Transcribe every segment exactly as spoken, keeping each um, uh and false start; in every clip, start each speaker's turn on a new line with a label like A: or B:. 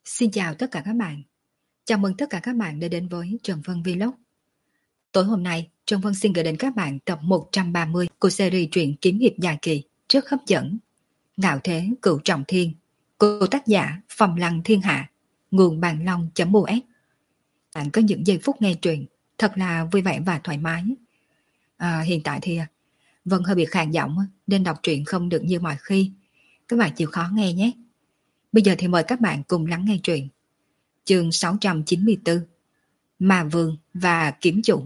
A: Xin chào tất cả các bạn. Chào mừng tất cả các bạn đã đến với Trần Vân Vlog. Tối hôm nay, Trần Vân xin gửi đến các bạn tập một trăm ba mươi của series truyện kiếm hiệp dài kỳ rất hấp dẫn Ngạo Thế Cửu Trọng Thiên của tác giả Phong Lăng Thiên Hạ, nguồn bàn long.us. Bạn có những giây phút nghe truyện thật là vui vẻ và thoải mái. À, hiện tại thì Vân hơi bị khàn giọng nên đọc truyện không được như mọi khi. Các bạn chịu khó nghe nhé. Bây giờ thì mời các bạn cùng lắng nghe truyện. Chương sáu trăm chín mươi tư, Ma Vương và Kiếm Chủ.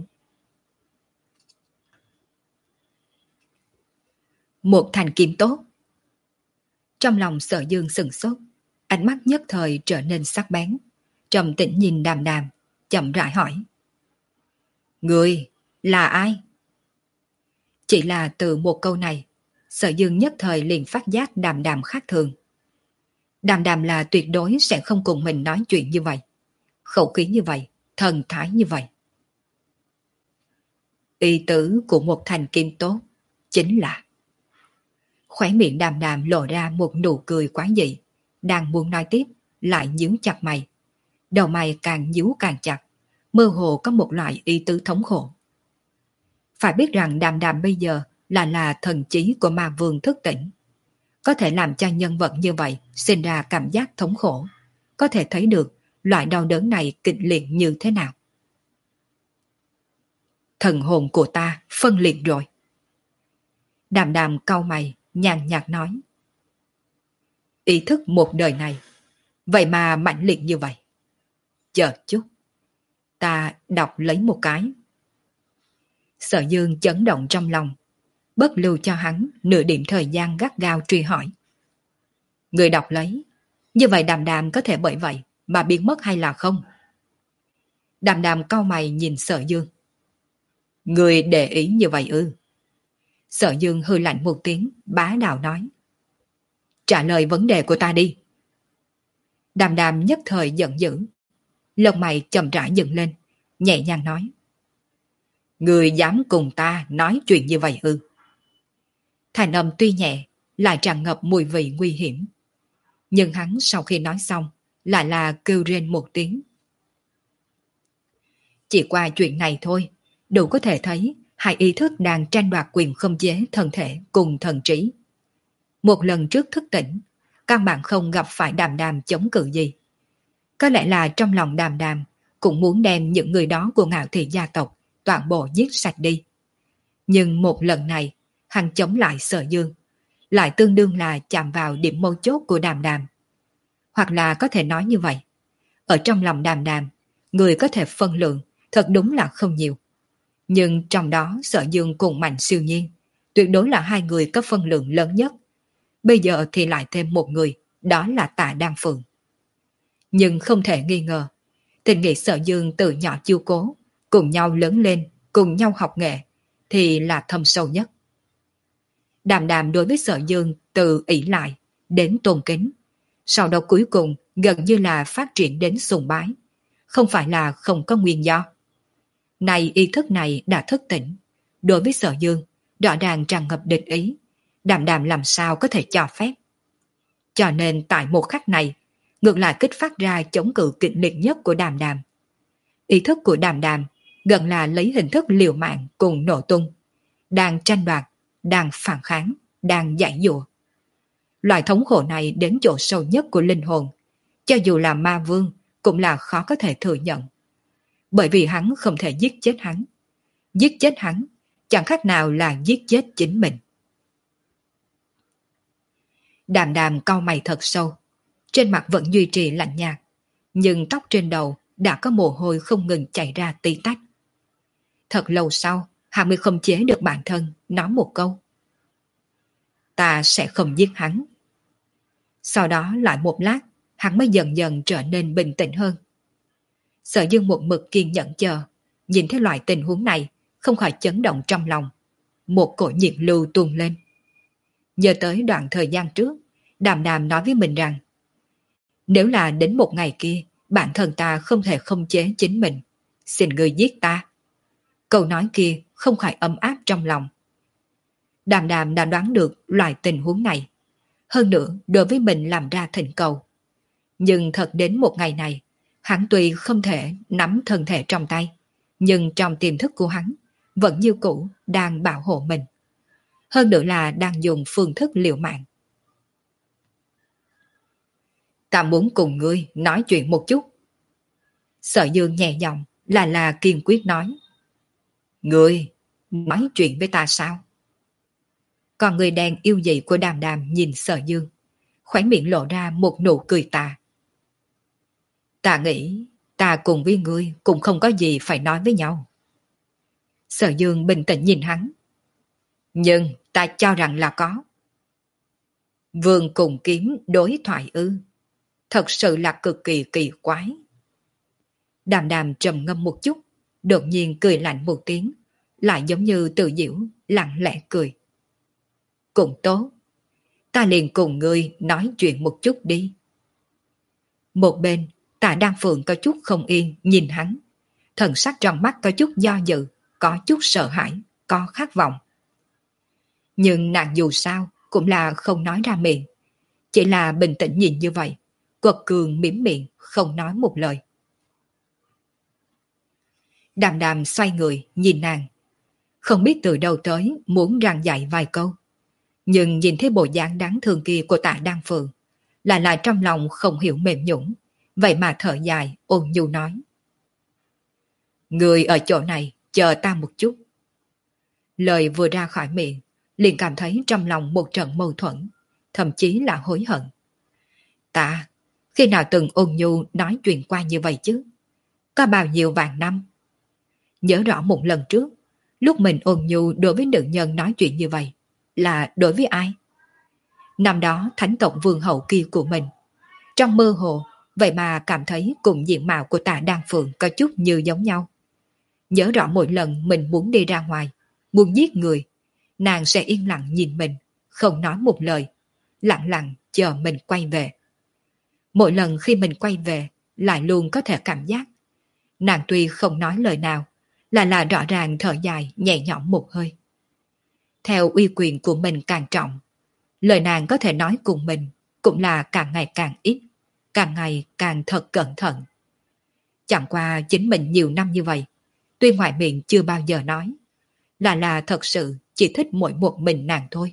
A: Một thành kiếm tốt. Trong lòng Sở Dương sừng sốt, ánh mắt nhất thời trở nên sắc bén, trầm tĩnh nhìn Đàm Đàm, chậm rãi hỏi: Người là ai? Chỉ là từ một câu này, Sở Dương nhất thời liền phát giác Đàm Đàm khác thường. Đàm Đàm là tuyệt đối sẽ không cùng mình nói chuyện như vậy, khẩu khí như vậy, thần thái như vậy. Ý tứ của một thành kim tốt chính là... Khóe miệng Đàm Đàm lộ ra một nụ cười quá dị, đang muốn nói tiếp lại nhíu chặt mày, đầu mày càng nhíu càng chặt, mơ hồ có một loại ý tứ thống khổ. Phải biết rằng Đàm Đàm bây giờ là là thần trí của ma vương thức tỉnh, có thể làm cho nhân vật như vậy sinh ra cảm giác thống khổ, có thể thấy được loại đau đớn này kịch liệt như thế nào. Thần hồn của ta phân liệt rồi. Đàm Đàm cau mày, nhàn nhạt nói. Ý thức một đời này, vậy mà mãnh liệt như vậy. Chờ chút, ta đọc lấy một cái. Sở Dương chấn động trong lòng, bất lưu cho hắn nửa điểm thời gian gắt gao truy hỏi. Người đọc lấy, như vậy Đàm Đàm có thể bởi vậy mà biến mất hay là không? Đàm Đàm cau mày nhìn Sở Dương. Người để ý như vậy ư? Sở Dương hừ lạnh một tiếng, bá đạo nói. Trả lời vấn đề của ta đi. Đàm Đàm nhất thời giận dữ, lông mày chậm rãi dựng lên, nhẹ nhàng nói. Người dám cùng ta nói chuyện như vậy ư? Thành âm tuy nhẹ, lại tràn ngập mùi vị nguy hiểm. Nhưng hắn sau khi nói xong, lại là kêu rên một tiếng. Chỉ qua chuyện này thôi, đủ có thể thấy hai ý thức đang tranh đoạt quyền khống chế thân thể cùng thần trí. Một lần trước thức tỉnh, căn bản không gặp phải Đàm Đàm chống cự gì. Có lẽ là trong lòng Đàm Đàm cũng muốn đem những người đó của Ngạo Thị gia tộc toàn bộ giết sạch đi. Nhưng một lần này, hắn chống lại Sở Dương, lại tương đương là chạm vào điểm mấu chốt của Đàm Đàm. Hoặc là có thể nói như vậy, ở trong lòng Đàm Đàm, người có thể phân lượng thật đúng là không nhiều. Nhưng trong đó Sở Dương cùng Mạnh Siêu Nhiên, tuyệt đối là hai người có phân lượng lớn nhất. Bây giờ thì lại thêm một người, đó là Tạ Đan Phượng. Nhưng không thể nghi ngờ, tình nghĩa Sở Dương từ nhỏ chiêu cố, cùng nhau lớn lên, cùng nhau học nghệ, thì là thâm sâu nhất. Đàm Đàm đối với Sở Dương từ ỷ lại đến tôn kính, sau đó cuối cùng gần như là phát triển đến sùng bái, không phải là không có nguyên do. Này ý thức này đã thức tỉnh, đối với Sở Dương rõ ràng tràn ngập địch ý, Đàm Đàm làm sao có thể cho phép. Cho nên tại một khắc này, ngược lại kích phát ra chống cự kịch liệt nhất của Đàm Đàm. Ý thức của Đàm Đàm gần là lấy hình thức liều mạng cùng nổ tung, đang tranh đoạt, đang phản kháng, đang giải dụa. Loại thống khổ này đến chỗ sâu nhất của linh hồn, cho dù là ma vương cũng là khó có thể thừa nhận. Bởi vì hắn không thể giết chết hắn. Giết chết hắn chẳng khác nào là giết chết chính mình. Đàm Đàm cau mày thật sâu, trên mặt vẫn duy trì lạnh nhạt, nhưng tóc trên đầu đã có mồ hôi không ngừng chảy ra tí tách. Thật lâu sau, hắn mới không chế được bản thân, nói một câu. Ta sẽ không giết hắn. Sau đó lại một lát, hắn mới dần dần trở nên bình tĩnh hơn. Sở Dương một mực kiên nhẫn chờ, nhìn thấy loại tình huống này, không khỏi chấn động trong lòng. Một cỗ nhiệt lưu tuôn lên. Nhớ tới đoạn thời gian trước, Đàm Đàm nói với mình rằng, nếu là đến một ngày kia, bản thân ta không thể không chế chính mình, xin ngươi giết ta. Câu nói kia không khỏi ấm áp trong lòng. Đàm Đàm đã đoán được loại tình huống này. Hơn nữa, đối với mình làm ra thỉnh cầu. Nhưng thật đến một ngày này, hắn tuy không thể nắm thân thể trong tay, nhưng trong tiềm thức của hắn vẫn như cũ đang bảo hộ mình. Hơn nữa là đang dùng phương thức liều mạng. Ta muốn cùng ngươi nói chuyện một chút. Sở Dương nhẹ giọng là là kiên quyết nói. Ngươi nói chuyện với ta sao? Còn người đàn yêu dị của Đàm Đàm nhìn Sở Dương, khóe miệng lộ ra một nụ cười tà. Ta nghĩ ta cùng với ngươi cũng không có gì phải nói với nhau. Sở Dương bình tĩnh nhìn hắn. Nhưng ta cho rằng là có. Vương cùng kiếm đối thoại ư? Thật sự là cực kỳ kỳ quái. Đàm Đàm trầm ngâm một chút, đột nhiên cười lạnh một tiếng, lại giống như tự giễu, lặng lẽ cười. Cũng tốt, ta liền cùng ngươi nói chuyện một chút đi. Một bên, Tạ Đan Phượng có chút không yên nhìn hắn, thần sắc trong mắt có chút do dự, có chút sợ hãi, có khát vọng. Nhưng nàng dù sao cũng là không nói ra miệng, chỉ là bình tĩnh nhìn như vậy, quật cường mỉm miệng, không nói một lời. Đàm Đàm xoay người nhìn nàng, không biết từ đâu tới muốn răng dạy vài câu, nhưng nhìn thấy bộ dáng đáng thương kia của Tạ Đan Phượng, là là trong lòng không hiểu mềm nhũn, vậy mà thở dài ôn nhu nói. Người ở chỗ này chờ ta một chút. Lời vừa ra khỏi miệng, liền cảm thấy trong lòng một trận mâu thuẫn, thậm chí là hối hận. Ta, khi nào từng ôn nhu nói chuyện qua như vậy chứ? Có bao nhiêu vạn năm? Nhớ rõ một lần trước, lúc mình ôn nhu đối với nữ nhân nói chuyện như vậy, là đối với ai? Năm đó thánh tộc vương hậu kia của mình, trong mơ hồ, vậy mà cảm thấy cùng diện mạo của Tạ Đan Phượng có chút như giống nhau. Nhớ rõ mỗi lần mình muốn đi ra ngoài, muốn giết người, nàng sẽ yên lặng nhìn mình, không nói một lời, lặng lặng chờ mình quay về. Mỗi lần khi mình quay về, lại luôn có thể cảm giác. Nàng tuy không nói lời nào, là là rõ ràng thở dài nhẹ nhõm một hơi. Theo uy quyền của mình càng trọng, lời nàng có thể nói cùng mình cũng là càng ngày càng ít, càng ngày càng thật cẩn thận. Chẳng qua chính mình nhiều năm như vậy, tuy ngoài miệng chưa bao giờ nói, là là thật sự chỉ thích mỗi một mình nàng thôi.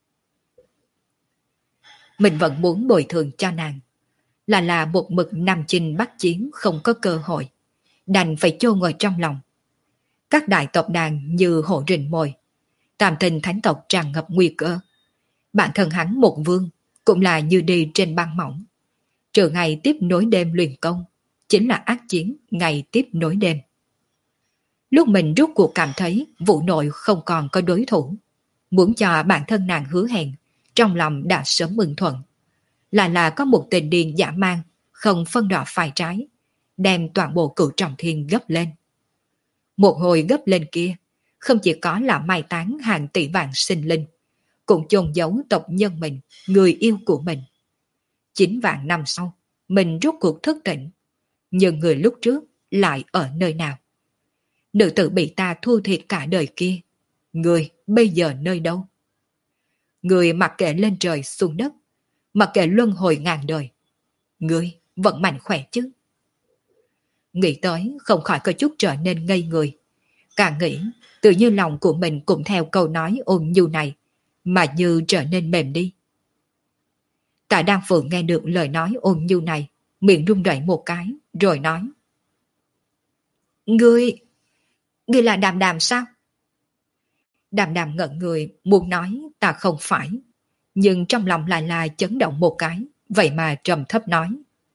A: Mình vẫn muốn bồi thường cho nàng, là là một mực nam chinh bắc chiến không có cơ hội, đành phải chôn ngồi trong lòng. Các đại tộc đàn như hổ rình mồi, tam tình thánh tộc tràn ngập nguy cơ. Bản thân hắn một vương cũng là như đi trên băng mỏng. Trừ ngày tiếp nối đêm luyện công, chính là ác chiến ngày tiếp nối đêm. Lúc mình rút cuộc cảm thấy vụ nội không còn có đối thủ, muốn cho bản thân nàng hứa hẹn, trong lòng đã sớm mừng thuận. Là là có một tình điên dã man, không phân đỏ phải trái, đem toàn bộ Cửu Trọng Thiên gấp lên. Một hồi gấp lên kia, không chỉ có là mai táng hàng tỷ vạn sinh linh, cũng chôn giấu tộc nhân mình, người yêu của mình. Chín vạn năm sau, mình rút cuộc thức tỉnh, nhưng người lúc trước lại ở nơi nào? Nữ tử bị ta thua thiệt cả đời kia, người bây giờ nơi đâu? Người mặc kệ lên trời xuống đất, mặc kệ luân hồi ngàn đời, người vẫn mạnh khỏe chứ? Nghĩ tới không khỏi có chút trở nên ngây người. Càng nghĩ, tự như lòng của mình cũng theo câu nói ôn nhu này, mà như trở nên mềm đi. Tạ Đan Phượng nghe được lời nói ôn nhu này, miệng run rẩy một cái, rồi nói. Ngươi, ngươi là Đàm Đàm sao? Đàm Đàm ngẩn người, muốn nói ta không phải, nhưng trong lòng lại là chấn động một cái, vậy mà trầm thấp nói.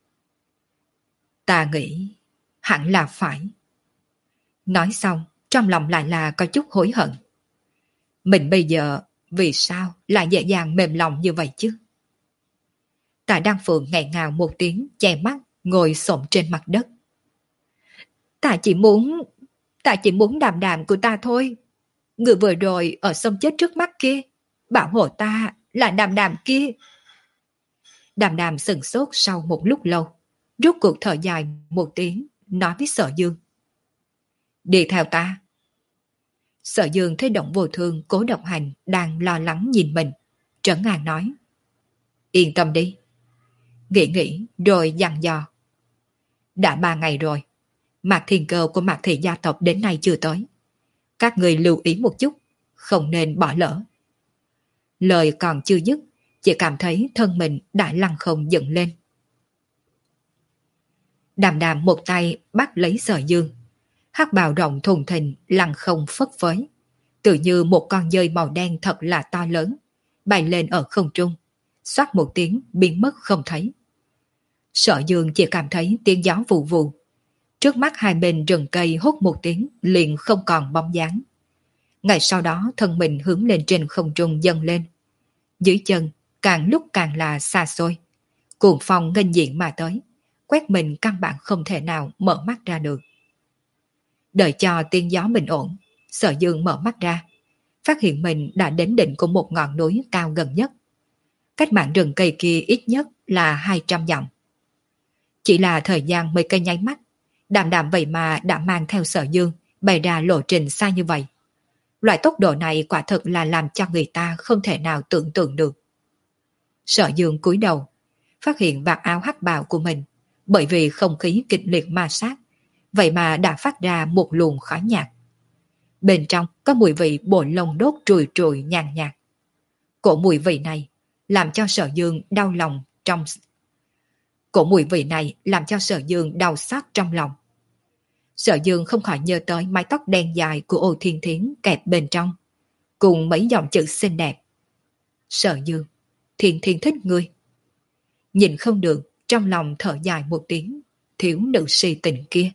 A: Ta nghĩ, hẳn là phải. Nói xong, trong lòng lại là có chút hối hận. Mình bây giờ, vì sao lại dễ dàng mềm lòng như vậy chứ? Tạ Đan Phượng nghẹn ngào một tiếng, che mắt, ngồi xổm trên mặt đất. Ta chỉ muốn, ta chỉ muốn Đàm Đàm của ta thôi. Người vừa rồi ở sông chết trước mắt kia, bảo hộ ta là Đàm Đàm kia. Đàm Đàm sừng sốt sau một lúc lâu, rút cuộc thở dài một tiếng, nói với Sở Dương. Đi theo ta. Sở Dương thấy Động Vô Thương Cố Độc Hành đang lo lắng nhìn mình, trấn an nói. Yên tâm đi. Nghĩ nghĩ rồi dặn dò. Đã ba ngày rồi, Mạc Thiên Cơ của Mạc Thị gia tộc đến nay chưa tới. Các người lưu ý một chút, không nên bỏ lỡ. Lời còn chưa dứt, chỉ cảm thấy thân mình đã lăn không dựng lên. Đàm đàm một tay bắt lấy Sở Dương. Hắc bào rộng thùng thình lăn không phất phới, tự như một con dơi màu đen thật là to lớn, bay lên ở không trung, xoát một tiếng biến mất không thấy. Sở Dương chỉ cảm thấy tiếng gió vù vù. Trước mắt hai bên rừng cây hốt một tiếng liền không còn bóng dáng. Ngày sau đó thân mình hướng lên trên không trung dâng lên. Dưới chân càng lúc càng là xa xôi. Cuồng phong nghênh diện mà tới, quét mình căn bản không thể nào mở mắt ra được. Đợi cho tiếng gió bình ổn, Sở Dương mở mắt ra, phát hiện mình đã đến đỉnh của một ngọn núi cao gần nhất. Cách mảng rừng cây kia ít nhất là hai trăm dặm. Chỉ là thời gian mấy cây nháy mắt, Đàm Đàm vậy mà đã mang theo Sở Dương bày ra lộ trình xa như vậy. Loại tốc độ này quả thực là làm cho người ta không thể nào tưởng tượng được. Sở Dương cúi đầu, phát hiện vạt áo hắc bào của mình, bởi vì không khí kịch liệt ma sát, vậy mà đã phát ra một luồng khói nhạt. Bên trong có mùi vị bộ lông đốt trùi trùi nhàn nhạt. Cổ mùi vị này làm cho Sở Dương đau lòng trong Cổ mùi vị này làm cho Sở Dương đau xót trong lòng. Sở Dương không khỏi nhớ tới mái tóc đen dài của Ô Thiên Thiến kẹp bên trong, cùng mấy dòng chữ xinh đẹp. Sở Dương, Thiên Thiên thích ngươi. Nhìn không được, trong lòng thở dài một tiếng, thiếu nữ si tình kia.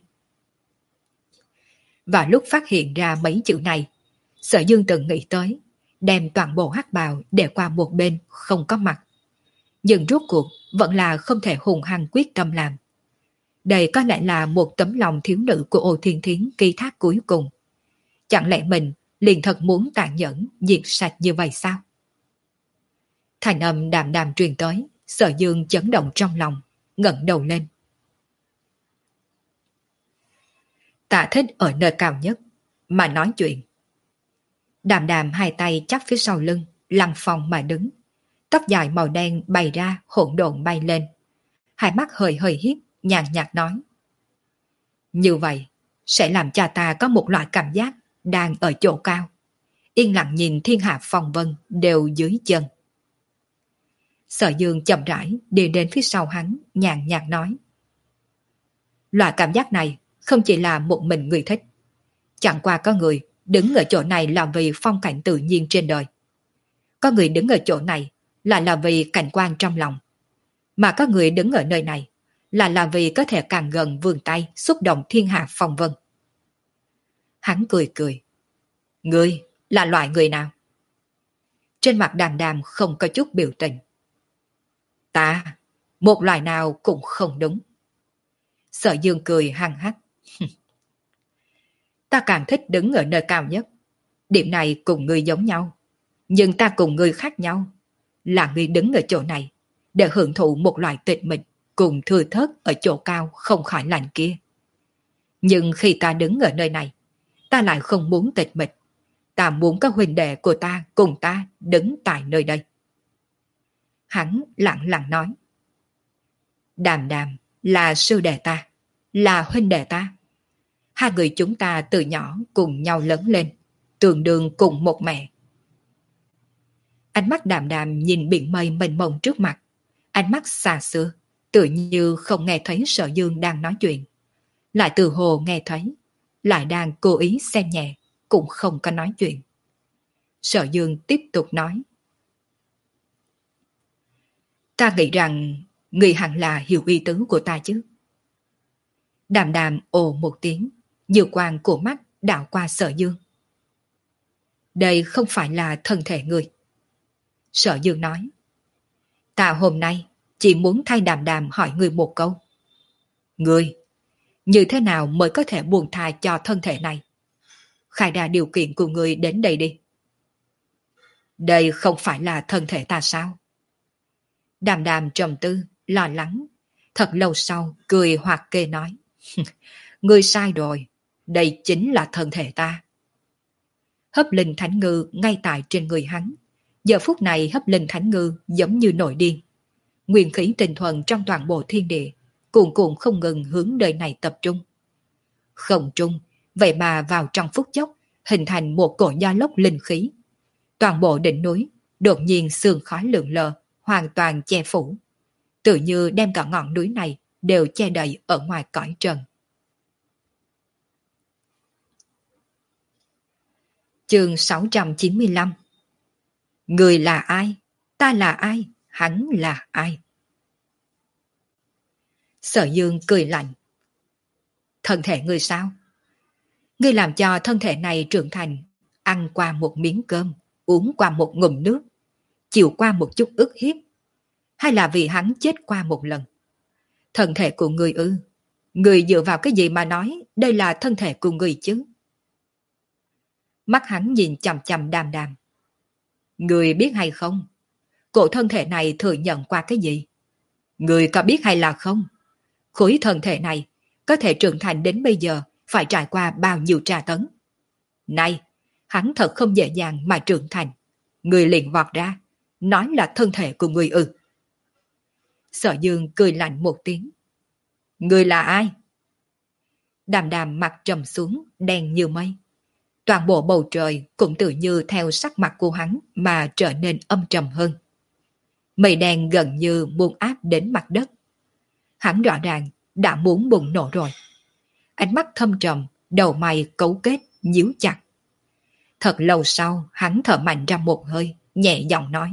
A: Và lúc phát hiện ra mấy chữ này, Sở Dương từng nghĩ tới, đem toàn bộ hắc bào để qua một bên không có mặt. Nhưng rốt cuộc vẫn là không thể hùng hăng quyết tâm làm. Đây có lẽ là một tấm lòng thiếu nữ của Ô Thiên Thiến ký thác cuối cùng. Chẳng lẽ mình liền thật muốn tàn nhẫn diệt sạch như vậy sao? Thành âm đàm đàm truyền tới, Sở Dương chấn động trong lòng, ngẩng đầu lên. Tạ Thích ở nơi cao nhất mà nói chuyện. Đàm đàm hai tay chắp phía sau lưng, lăng phong mà đứng. Tóc dài màu đen bày ra hỗn độn bay lên. Hai mắt hơi hơi hiếp, nhàn nhạt nói. Như vậy sẽ làm cho ta có một loại cảm giác đang ở chỗ cao, yên lặng nhìn thiên hạ phong vân đều dưới chân. Sở Dương chậm rãi đi đến phía sau hắn, nhàn nhạt nói. Loại cảm giác này không chỉ là một mình người thích. Chẳng qua có người đứng ở chỗ này là vì phong cảnh tự nhiên trên đời. Có người đứng ở chỗ này là là vì cảnh quan trong lòng. Mà có người đứng ở nơi này là là vì có thể càng gần vươn tay xúc động thiên hạ phong vân. Hắn cười cười. Ngươi là loại người nào? Trên mặt đàm đàm không có chút biểu tình. Ta, một loài nào cũng không đúng. Sở Dương cười hăng hắc. Ta càng thích đứng ở nơi cao nhất. Điểm này cùng ngươi giống nhau. Nhưng ta cùng ngươi khác nhau. Là ngươi đứng ở chỗ này để hưởng thụ một loại tịch mịch cùng thừa thớt ở chỗ cao không khỏi lạnh kia. Nhưng khi ta đứng ở nơi này, ta lại không muốn tịch mịch. Ta muốn các huynh đệ của ta cùng ta đứng tại nơi đây. Hắn lặng lặng nói. Đàm đàm là sư đệ ta, là huynh đệ ta. Hai người chúng ta từ nhỏ cùng nhau lớn lên, tương đương cùng một mẹ. Ánh mắt đàm đàm nhìn biển mây mênh mông trước mặt. Ánh mắt xa xưa, tự như không nghe thấy Sở Dương đang nói chuyện. Lại từ hồ nghe thấy, lại đang cố ý xem nhẹ, cũng không có nói chuyện. Sở Dương tiếp tục nói. Ta nghĩ rằng người hẳn là hiểu ý tứ của ta chứ. Đàm đàm ồ một tiếng, dư quang của mắt đảo qua Sở Dương. Đây không phải là thân thể người. Sở Dương nói. Ta hôm nay chỉ muốn thay đàm đàm hỏi người một câu. Người, như thế nào mới có thể buông tha cho thân thể này? Khai ra điều kiện của người đến đây đi. Đây không phải là thân thể ta sao? Đàm đàm trầm tư, lo lắng. Thật lâu sau, cười hoặc kê nói. Ngươi sai rồi, đây chính là thân thể ta. Hấp linh thánh ngư ngay tại trên người hắn. Giờ phút này hấp linh thánh ngư giống như nổi điên. nguyên khí tinh thuần trong toàn bộ thiên địa, cuồn cuộn không ngừng hướng nơi này tập trung. Không trung, vậy mà vào trong phút chốc, hình thành một cổ gió lốc linh khí. Toàn bộ đỉnh núi, đột nhiên sương khói lượn lờ, hoàn toàn che phủ. Tự như đem cả ngọn núi này đều che đậy ở ngoài cõi trần. Chương sáu trăm chín mươi lăm. Người là ai? Ta là ai? Hắn là ai? Sở Dương cười lạnh. Thân thể ngươi sao? Ngươi làm cho thân thể này trưởng thành, ăn qua một miếng cơm, uống qua một ngụm nước, chịu qua một chút ức hiếp, hay là vì hắn chết qua một lần? Thân thể của ngươi ư? Ngươi dựa vào cái gì mà nói đây là thân thể của ngươi chứ? Mắt hắn nhìn chằm chằm Đàm Đàm. Ngươi biết hay không? Cổ thân thể này thừa nhận qua cái gì? Ngươi có biết hay là không? Khối thân thể này có thể trưởng thành đến bây giờ phải trải qua bao nhiêu tra tấn? Này, hắn thật không dễ dàng mà trưởng thành. Ngươi liền vọt ra, nói là thân thể của ngươi ư? Sở Dương cười lạnh một tiếng. Ngươi là ai? Đàm Đàm mặt trầm xuống, đen như mây. Toàn bộ bầu trời cũng tự như theo sắc mặt của hắn mà trở nên âm trầm hơn. Mây đen gần như muốn áp đến mặt đất. Hắn rõ ràng đã muốn bùng nổ rồi. Ánh mắt thâm trầm, đầu mày cấu kết, nhíu chặt. Thật lâu sau, hắn thở mạnh ra một hơi, nhẹ giọng nói.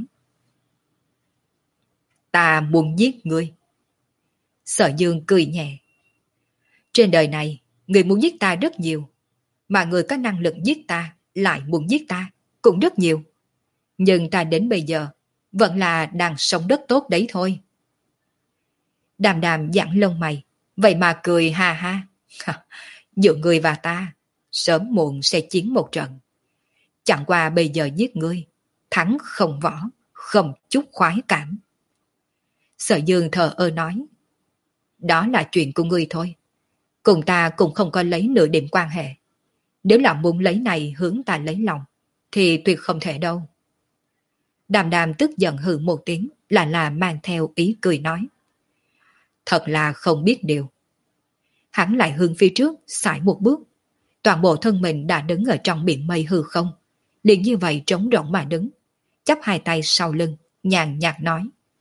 A: Ta muốn giết ngươi. Sở Dương cười nhẹ. Trên đời này, người muốn giết ta rất nhiều. Mà người có năng lực giết ta, lại muốn giết ta, cũng rất nhiều. Nhưng ta đến bây giờ, vẫn là đang sống rất tốt đấy thôi. Đàm Đàm giãn lông mày, vậy mà cười ha ha. Giữa ngươi và ta, sớm muộn sẽ chiến một trận. Chẳng qua bây giờ giết ngươi, thắng không võ, không chút khoái cảm. Sở Dương thờ ơ nói. Đó là chuyện của ngươi thôi. Cùng ta cũng không có lấy nửa điểm quan hệ. Nếu là muốn lấy này hướng ta lấy lòng, thì tuyệt không thể đâu. Đàm Đàm tức giận hừ một tiếng, là là mang theo ý cười nói. Thật là không biết điều. Hắn lại hướng phía trước, sải một bước. Toàn bộ thân mình đã đứng ở trong biển mây hư không. Liền như vậy trống rỗng mà đứng, chắp hai tay sau lưng, nhàn nhạt nói.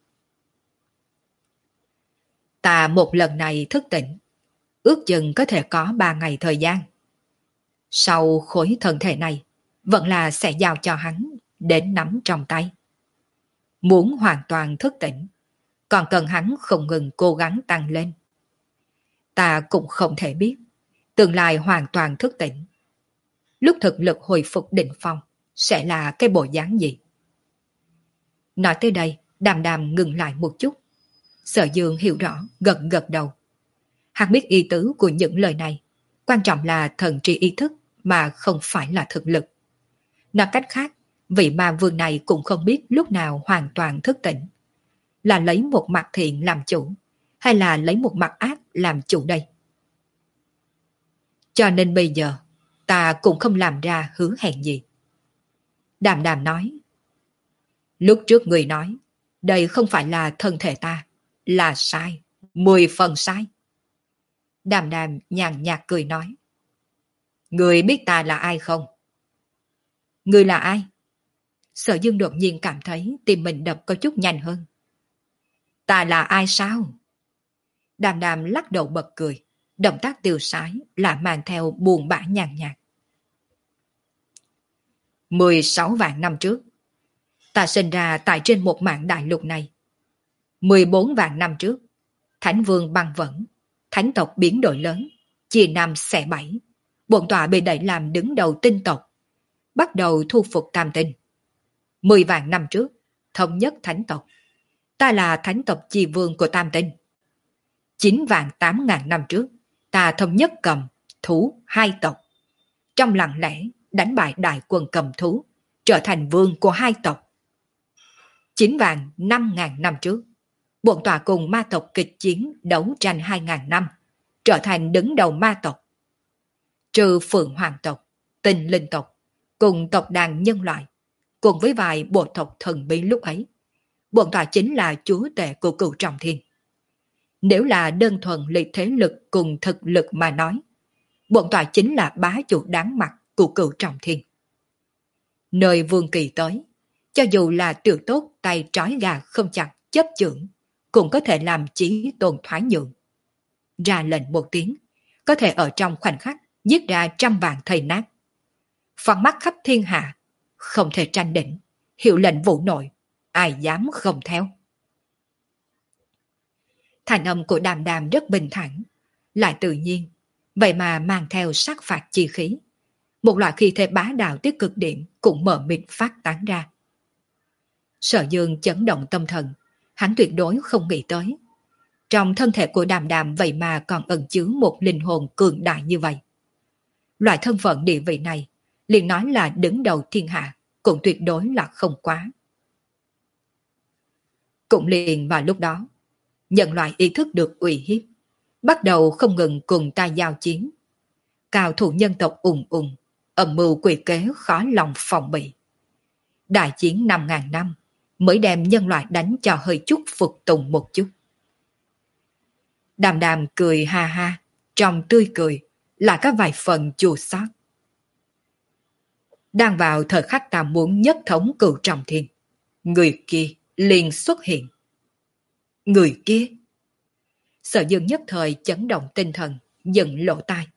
A: Ta một lần này thức tỉnh, ước chừng có thể có ba ngày thời gian. Sau khối thân thể này, vẫn là sẽ giao cho hắn đến nắm trong tay. Muốn hoàn toàn thức tỉnh, còn cần hắn không ngừng cố gắng tăng lên. Ta cũng không thể biết, tương lai hoàn toàn thức tỉnh. Lúc thực lực hồi phục đỉnh phong, sẽ là cái bộ dáng gì? Nói tới đây, Đàm Đàm ngừng lại một chút. Sở Dương hiểu rõ, gật gật đầu. Hắn biết ý tứ của những lời này, quan trọng là thần trí ý thức mà không phải là thực lực. Nói cách khác, vị ma vương này cũng không biết lúc nào hoàn toàn thức tỉnh. Là lấy một mặt thiện làm chủ, hay là lấy một mặt ác làm chủ đây? Cho nên bây giờ, ta cũng không làm ra hứa hẹn gì. Đàm Đàm nói. Lúc trước người nói, đây không phải là thân thể ta, là sai, mười phần sai. Đàm Đàm nhàn nhạt cười nói. Người biết ta là ai không? Người là ai? Sở Dương đột nhiên cảm thấy tim mình đập có chút nhanh hơn. Ta là ai sao? Đàm Đàm lắc đầu bật cười, động tác tiêu sái là mang theo buồn bã nhàn nhạt. mười sáu vạn năm trước, ta sinh ra tại trên một mảng đại lục này. mười bốn vạn năm trước, Thánh Vương băng vẫn, thánh tộc biến đổi lớn, chia năm xẻ bảy, bổn tọa bị đẩy làm đứng đầu tinh tộc, bắt đầu thu phục tam tinh. Mười vạn năm trước, thống nhất thánh tộc, ta là thánh tộc chi vương của tam tinh. Chín vạn tám ngàn năm trước, ta thống nhất cầm, thú hai tộc. Trong lặng lẽ đánh bại đại quân cầm thú, trở thành vương của hai tộc. Chín vạn năm ngàn năm trước, bổn tọa cùng ma tộc kịch chiến đấu tranh hai ngàn năm, trở thành đứng đầu ma tộc. Trừ Phượng Hoàng tộc, Tinh Linh tộc, cùng tộc đàn nhân loại, cùng với vài bộ tộc thần bí lúc ấy, bổn tọa chính là chúa tể của Cửu Trọng Thiên. Nếu là đơn thuần lấy thế lực cùng thực lực mà nói, bổn tọa chính là bá chủ đáng mặt của Cửu Trọng Thiên. Nơi Vương Kỳ tới, cho dù là tiểu tốt tay trói gà không chặt chấp chưởng, cũng có thể làm chí tôn thoái nhượng. Ra lệnh một tiếng, có thể ở trong khoảnh khắc giết ra trăm vạn thây nát. Phóng mắt khắp thiên hạ, không thể tranh đỉnh, hiệu lệnh vũ nội, ai dám không theo. Thành âm của Đàm Đàm rất bình thản, lại tự nhiên, vậy mà mang theo sát phạt chi khí. Một loại khí thế bá đạo tới cực điểm cũng mở mịt phát tán ra. Sở Dương chấn động tâm thần, hắn tuyệt đối không nghĩ tới. Trong thân thể của Đàm Đàm vậy mà còn ẩn chứa một linh hồn cường đại như vậy. Loại thân phận địa vị này, liền nói là đứng đầu thiên hạ, cũng tuyệt đối là không quá. Cũng liền vào lúc đó, nhân loại ý thức được uy hiếp, bắt đầu không ngừng cùng ta giao chiến. Cao thủ nhân tộc ùng ùng, âm mưu quỷ kế khó lòng phòng bị. Đại chiến năm ngàn năm mới đem nhân loại đánh cho hơi chút phục tùng một chút. Đàm Đàm cười ha ha, trong tươi cười là có vài phần chua xót. Đang vào thời khắc ta muốn nhất thống Cửu Trọng Thiên, người kia liền xuất hiện. Người kia? Sở Dương nhất thời chấn động tinh thần, dựng lỗ tai.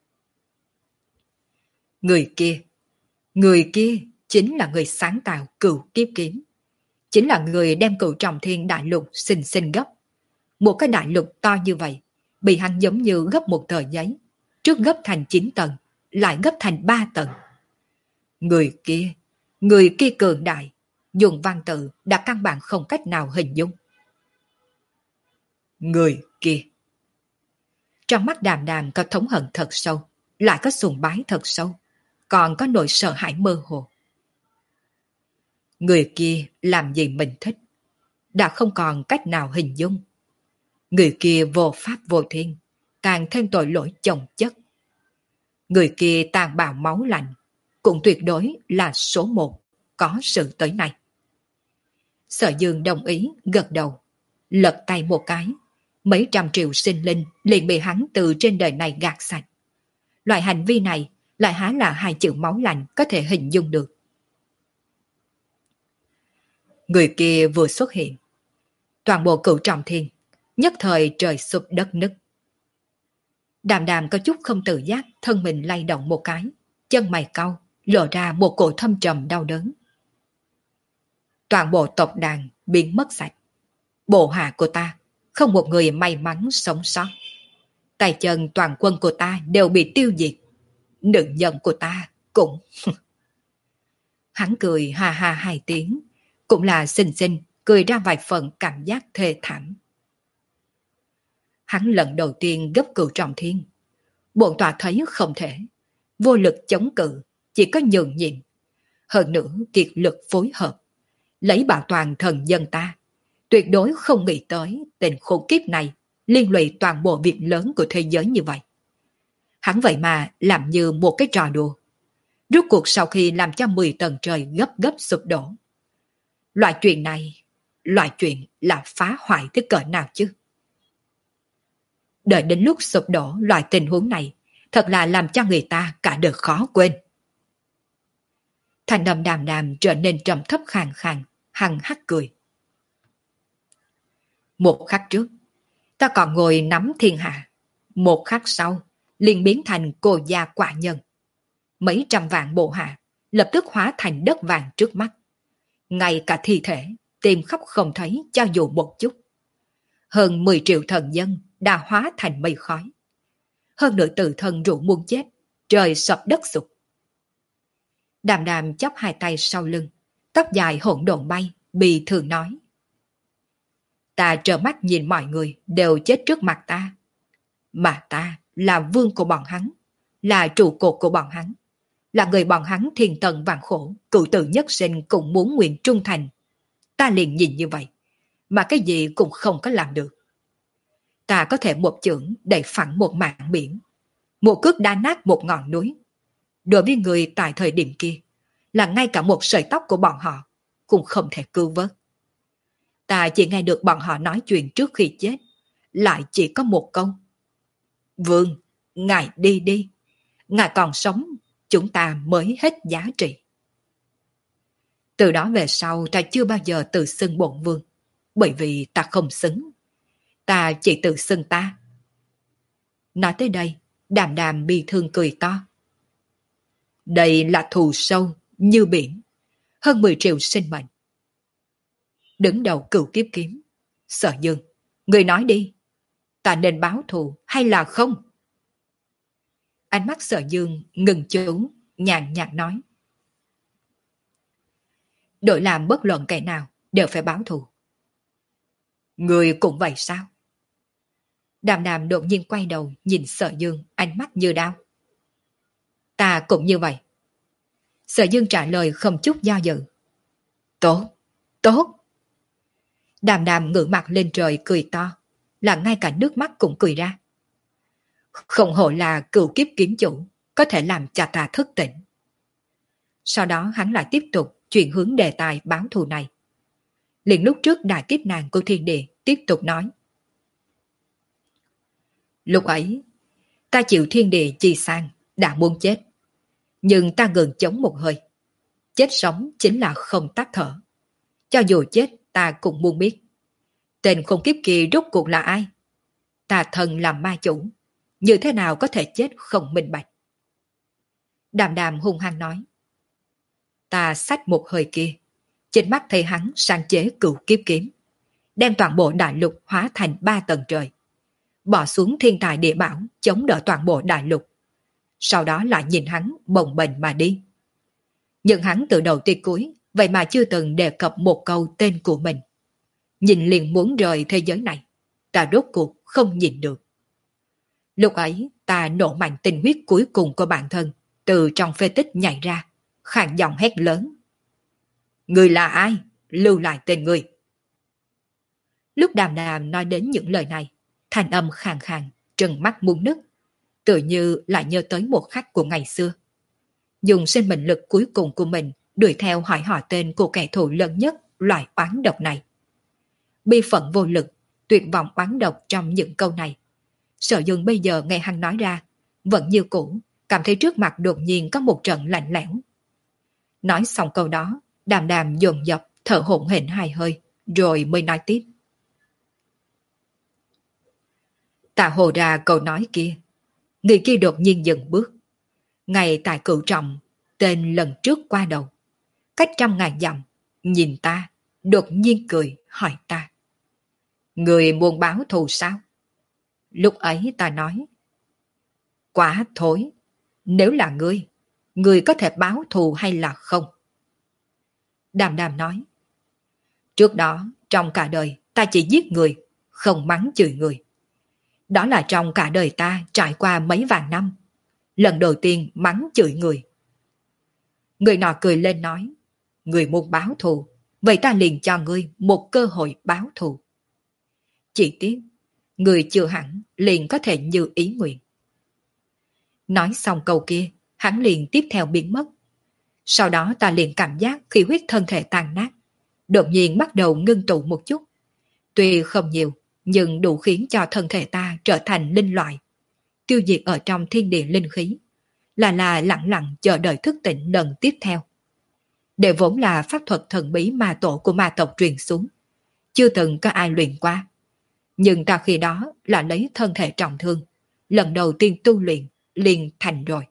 A: Người kia, người kia chính là người sáng tạo Cửu Kiếp Kiếm, chính là người đem Cửu Trọng Thiên đại lục xinh xinh gấp. Một cái đại lục to như vậy, bị hắn giống như gấp một tờ giấy, trước gấp thành chín tầng, lại gấp thành ba tầng. Người kia, người kia cường đại, dùng văn tự đã căn bản không cách nào hình dung. Người kia. Trong mắt Đàm Đàm có thống hận thật sâu, lại có sùng bái thật sâu, còn có nỗi sợ hãi mơ hồ. Người kia làm gì mình thích, đã không còn cách nào hình dung. Người kia vô pháp vô thiên, càng thêm tội lỗi chồng chất. Người kia tàn bạo máu lạnh, cũng tuyệt đối là số một có sự tới này. Sở Dương đồng ý gật đầu, lật tay một cái, mấy trăm triệu sinh linh liền bị hắn từ trên đời này gạt sạch. Loại hành vi này lại há là hai chữ máu lạnh có thể hình dung được. Người kia vừa xuất hiện, toàn bộ Cửu Trọng Thiên nhất thời trời sụp đất nứt. Đàm Đàm có chút không tự giác, thân mình lay động một cái, chân mày cau, lộ ra một cổ thâm trầm đau đớn. Toàn bộ tộc đàn biến mất sạch. Bộ hạ của ta, không một người may mắn sống sót. Tay chân toàn quân của ta đều bị tiêu diệt. Nữ nhân của ta cũng... Hắn cười ha ha hai tiếng, cũng là xinh xinh, cười ra vài phần cảm giác thê thảm. Hắn lần đầu tiên gấp Cửu Trọng Thiên. Bổn tọa thấy không thể, vô lực chống cự, chỉ có nhường nhịn. Hơn nữa kiệt lực phối hợp, lấy bảo toàn thần dân ta. Tuyệt đối không nghĩ tới tình khốn kiếp này liên lụy toàn bộ việc lớn của thế giới như vậy. Hắn vậy mà làm như một cái trò đùa. Rốt cuộc sau khi làm cho mười tầng trời gấp gấp sụp đổ. Loại chuyện này, loại chuyện là phá hoại tới cỡ nào chứ? Đợi đến lúc sụp đổ loại tình huống này, thật là làm cho người ta cả đời khó quên. Thành âm Đàm Đàm trở nên trầm thấp khàn khàn, hằng hắc cười. Một khắc trước, ta còn ngồi nắm thiên hạ. Một khắc sau, liền biến thành cô gia quả nhân. Mấy trăm vạn bộ hạ, lập tức hóa thành đất vàng trước mắt. Ngay cả thi thể, tìm khắp không thấy cho dù một chút. Hơn mười triệu thần dân đã hóa thành mây khói. Hơn nữa tự thân rủ muôn chết, trời sập đất sụp. Đàm Đàm chắp hai tay sau lưng, tóc dài hỗn độn bay, bì thường nói. Ta trợn mắt nhìn mọi người đều chết trước mặt ta. Mà ta là vương của bọn hắn, là trụ cột của bọn hắn, là người bọn hắn thiên tận vạn khổ, cựu tử nhất sinh cũng muốn nguyện trung thành. Ta liền nhìn như vậy, mà cái gì cũng không có làm được. Ta có thể một chưởng đẩy phẳng một mảng biển, một cước đá nát một ngọn núi. Đối với người tại thời điểm kia, là ngay cả một sợi tóc của bọn họ cũng không thể cứu vớt. Ta chỉ nghe được bọn họ nói chuyện trước khi chết, lại chỉ có một câu. Vương, ngài đi đi, ngài còn sống, chúng ta mới hết giá trị. Từ đó về sau ta chưa bao giờ tự xưng bổn vương, bởi vì ta không xứng. Ta chỉ tự xưng ta. Nói tới đây, Đàm Đàm bi thương cười to. Đây là thù sâu, như biển, hơn mười triệu sinh mệnh. Đứng đầu Cửu Kiếp Kiếm, Sở Dương, người nói đi, ta nên báo thù hay là không? Ánh mắt Sở Dương ngừng chú, nhàn nhạt nói. Đổi làm bất luận kẻ nào đều phải báo thù. Người cũng vậy sao? Đàm Đàm đột nhiên quay đầu nhìn Sở Dương, ánh mắt như đao. Ta cũng như vậy. Sở Dương trả lời không chút do dự. Tốt, tốt. Đàm Đàm ngửa mặt lên trời cười to, là ngay cả nước mắt cũng cười ra. Không hổ là Cửu Kiếp Kiếm chủ, có thể làm cho ta thức tỉnh. Sau đó hắn lại tiếp tục chuyển hướng đề tài báo thù này. Liền lúc trước đại kiếp nạn của thiên địa tiếp tục nói. Lúc ấy, ta chịu thiên địa chi sang, đã muốn chết. Nhưng ta ngừng chống một hơi. Chết sống chính là không tắt thở. Cho dù chết ta cũng muốn biết. Tên khủng kiếp kia rốt cuộc là ai? Ta thần làm ma chủ, như thế nào có thể chết không minh bạch? Đàm Đàm hung hăng nói. Ta xách một hơi kia, trên mắt thấy hắn sáng chế Cửu Kiếp Kiếm, đem toàn bộ đại lục hóa thành ba tầng trời, bỏ xuống thiên tài địa bảo chống đỡ toàn bộ đại lục. Sau đó lại nhìn hắn bồng bềnh mà đi. Nhưng hắn từ đầu tới cuối vậy mà chưa từng đề cập một câu tên của mình. Nhìn liền muốn rời thế giới này, ta rốt cuộc không nhìn được. Lúc ấy ta nổ mạnh tinh huyết cuối cùng của bản thân từ trong phế tích nhảy ra, khàn giọng hét lớn. Người là ai? Lưu lại tên người. Lúc Đàm Đàm nói đến những lời này, thanh âm khàn khàn, trừng mắt muốn nứt, tự như lại nhớ tới một khắc của ngày xưa. Dùng sinh mệnh lực cuối cùng của mình đuổi theo hỏi họ tên của kẻ thù lớn nhất loại oán độc này. Bi phận vô lực, tuyệt vọng oán độc trong những câu này. Sở Dương bây giờ nghe hắn nói ra, vẫn như cũ, cảm thấy trước mặt đột nhiên có một trận lạnh lẽo. Nói xong câu đó, Đàm Đàm dồn dập thở hổn hển hai hơi, rồi mới nói tiếp. Ta hồ ra câu nói kia, người kia đột nhiên dừng bước. Ngay tại cửu trọng, tên lần trước qua đầu, cách trăm ngàn dặm, nhìn ta, đột nhiên cười hỏi ta. Người muốn báo thù sao? Lúc ấy ta nói. Quá thối, nếu là ngươi, ngươi có thể báo thù hay là không? Đàm Đàm nói. Trước đó, trong cả đời, ta chỉ giết người, không mắng chửi người. Đó là trong cả đời ta trải qua mấy vạn năm. Lần đầu tiên mắng chửi người. Người nọ cười lên nói. Người muốn báo thù, vậy ta liền cho ngươi một cơ hội báo thù. Chỉ tiếc, người chưa hẳn liền có thể như ý nguyện. Nói xong câu kia, hắn liền tiếp theo biến mất. Sau đó ta liền cảm giác khi huyết thân thể tan nát, đột nhiên bắt đầu ngưng tụ một chút. Tuy không nhiều, nhưng đủ khiến cho thân thể ta trở thành linh loại, tiêu diệt ở trong thiên địa linh khí, là là lặng lặng chờ đợi thức tỉnh lần tiếp theo. Để vốn là pháp thuật thần bí ma tổ của ma tộc truyền xuống, chưa từng có ai luyện qua. Nhưng ta khi đó là lấy thân thể trọng thương, lần đầu tiên tu luyện, liền thành rồi.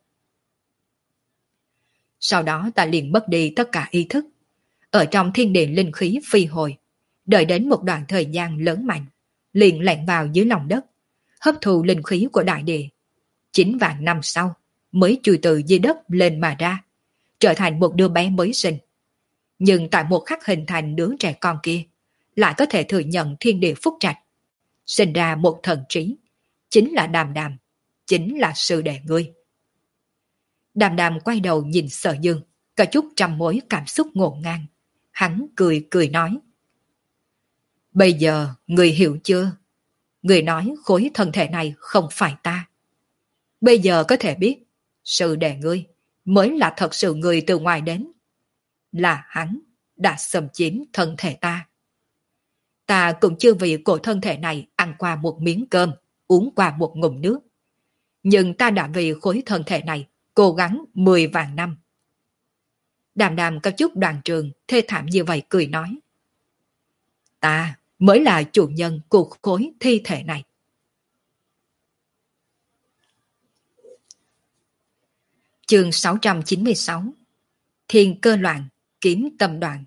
A: Sau đó ta liền mất đi tất cả ý thức, ở trong thiên địa linh khí phi hồi, đợi đến một đoạn thời gian lớn mạnh, liền lẻn vào dưới lòng đất, hấp thụ linh khí của đại địa. Chín vạn năm sau, mới chui từ dưới đất lên mà ra, trở thành một đứa bé mới sinh. Nhưng tại một khắc hình thành đứa trẻ con kia, lại có thể thừa nhận thiên địa phúc trạch, sinh ra một thần trí, chính là Đàm Đàm, chính là sư đệ ngươi. Đàm Đàm quay đầu nhìn Sở Dương, có chút trăm mối cảm xúc ngổn ngang. Hắn cười cười nói. Bây giờ, người hiểu chưa? Người nói khối thân thể này không phải ta. Bây giờ có thể biết, sư đệ ngươi mới là thật sự người từ ngoài đến. Là hắn đã xâm chiếm thân thể ta. Ta cũng chưa vì cổ thân thể này ăn qua một miếng cơm, uống qua một ngụm nước. Nhưng ta đã vì khối thân thể này cố gắng mười vạn năm. Đàm đàm có chút đoàn trường, thê thảm như vậy cười nói. Ta mới là chủ nhân của khối thi thể này. Chương sáu trăm chín mươi sáu. Thiên cơ loạn, kiếm tâm đoạn.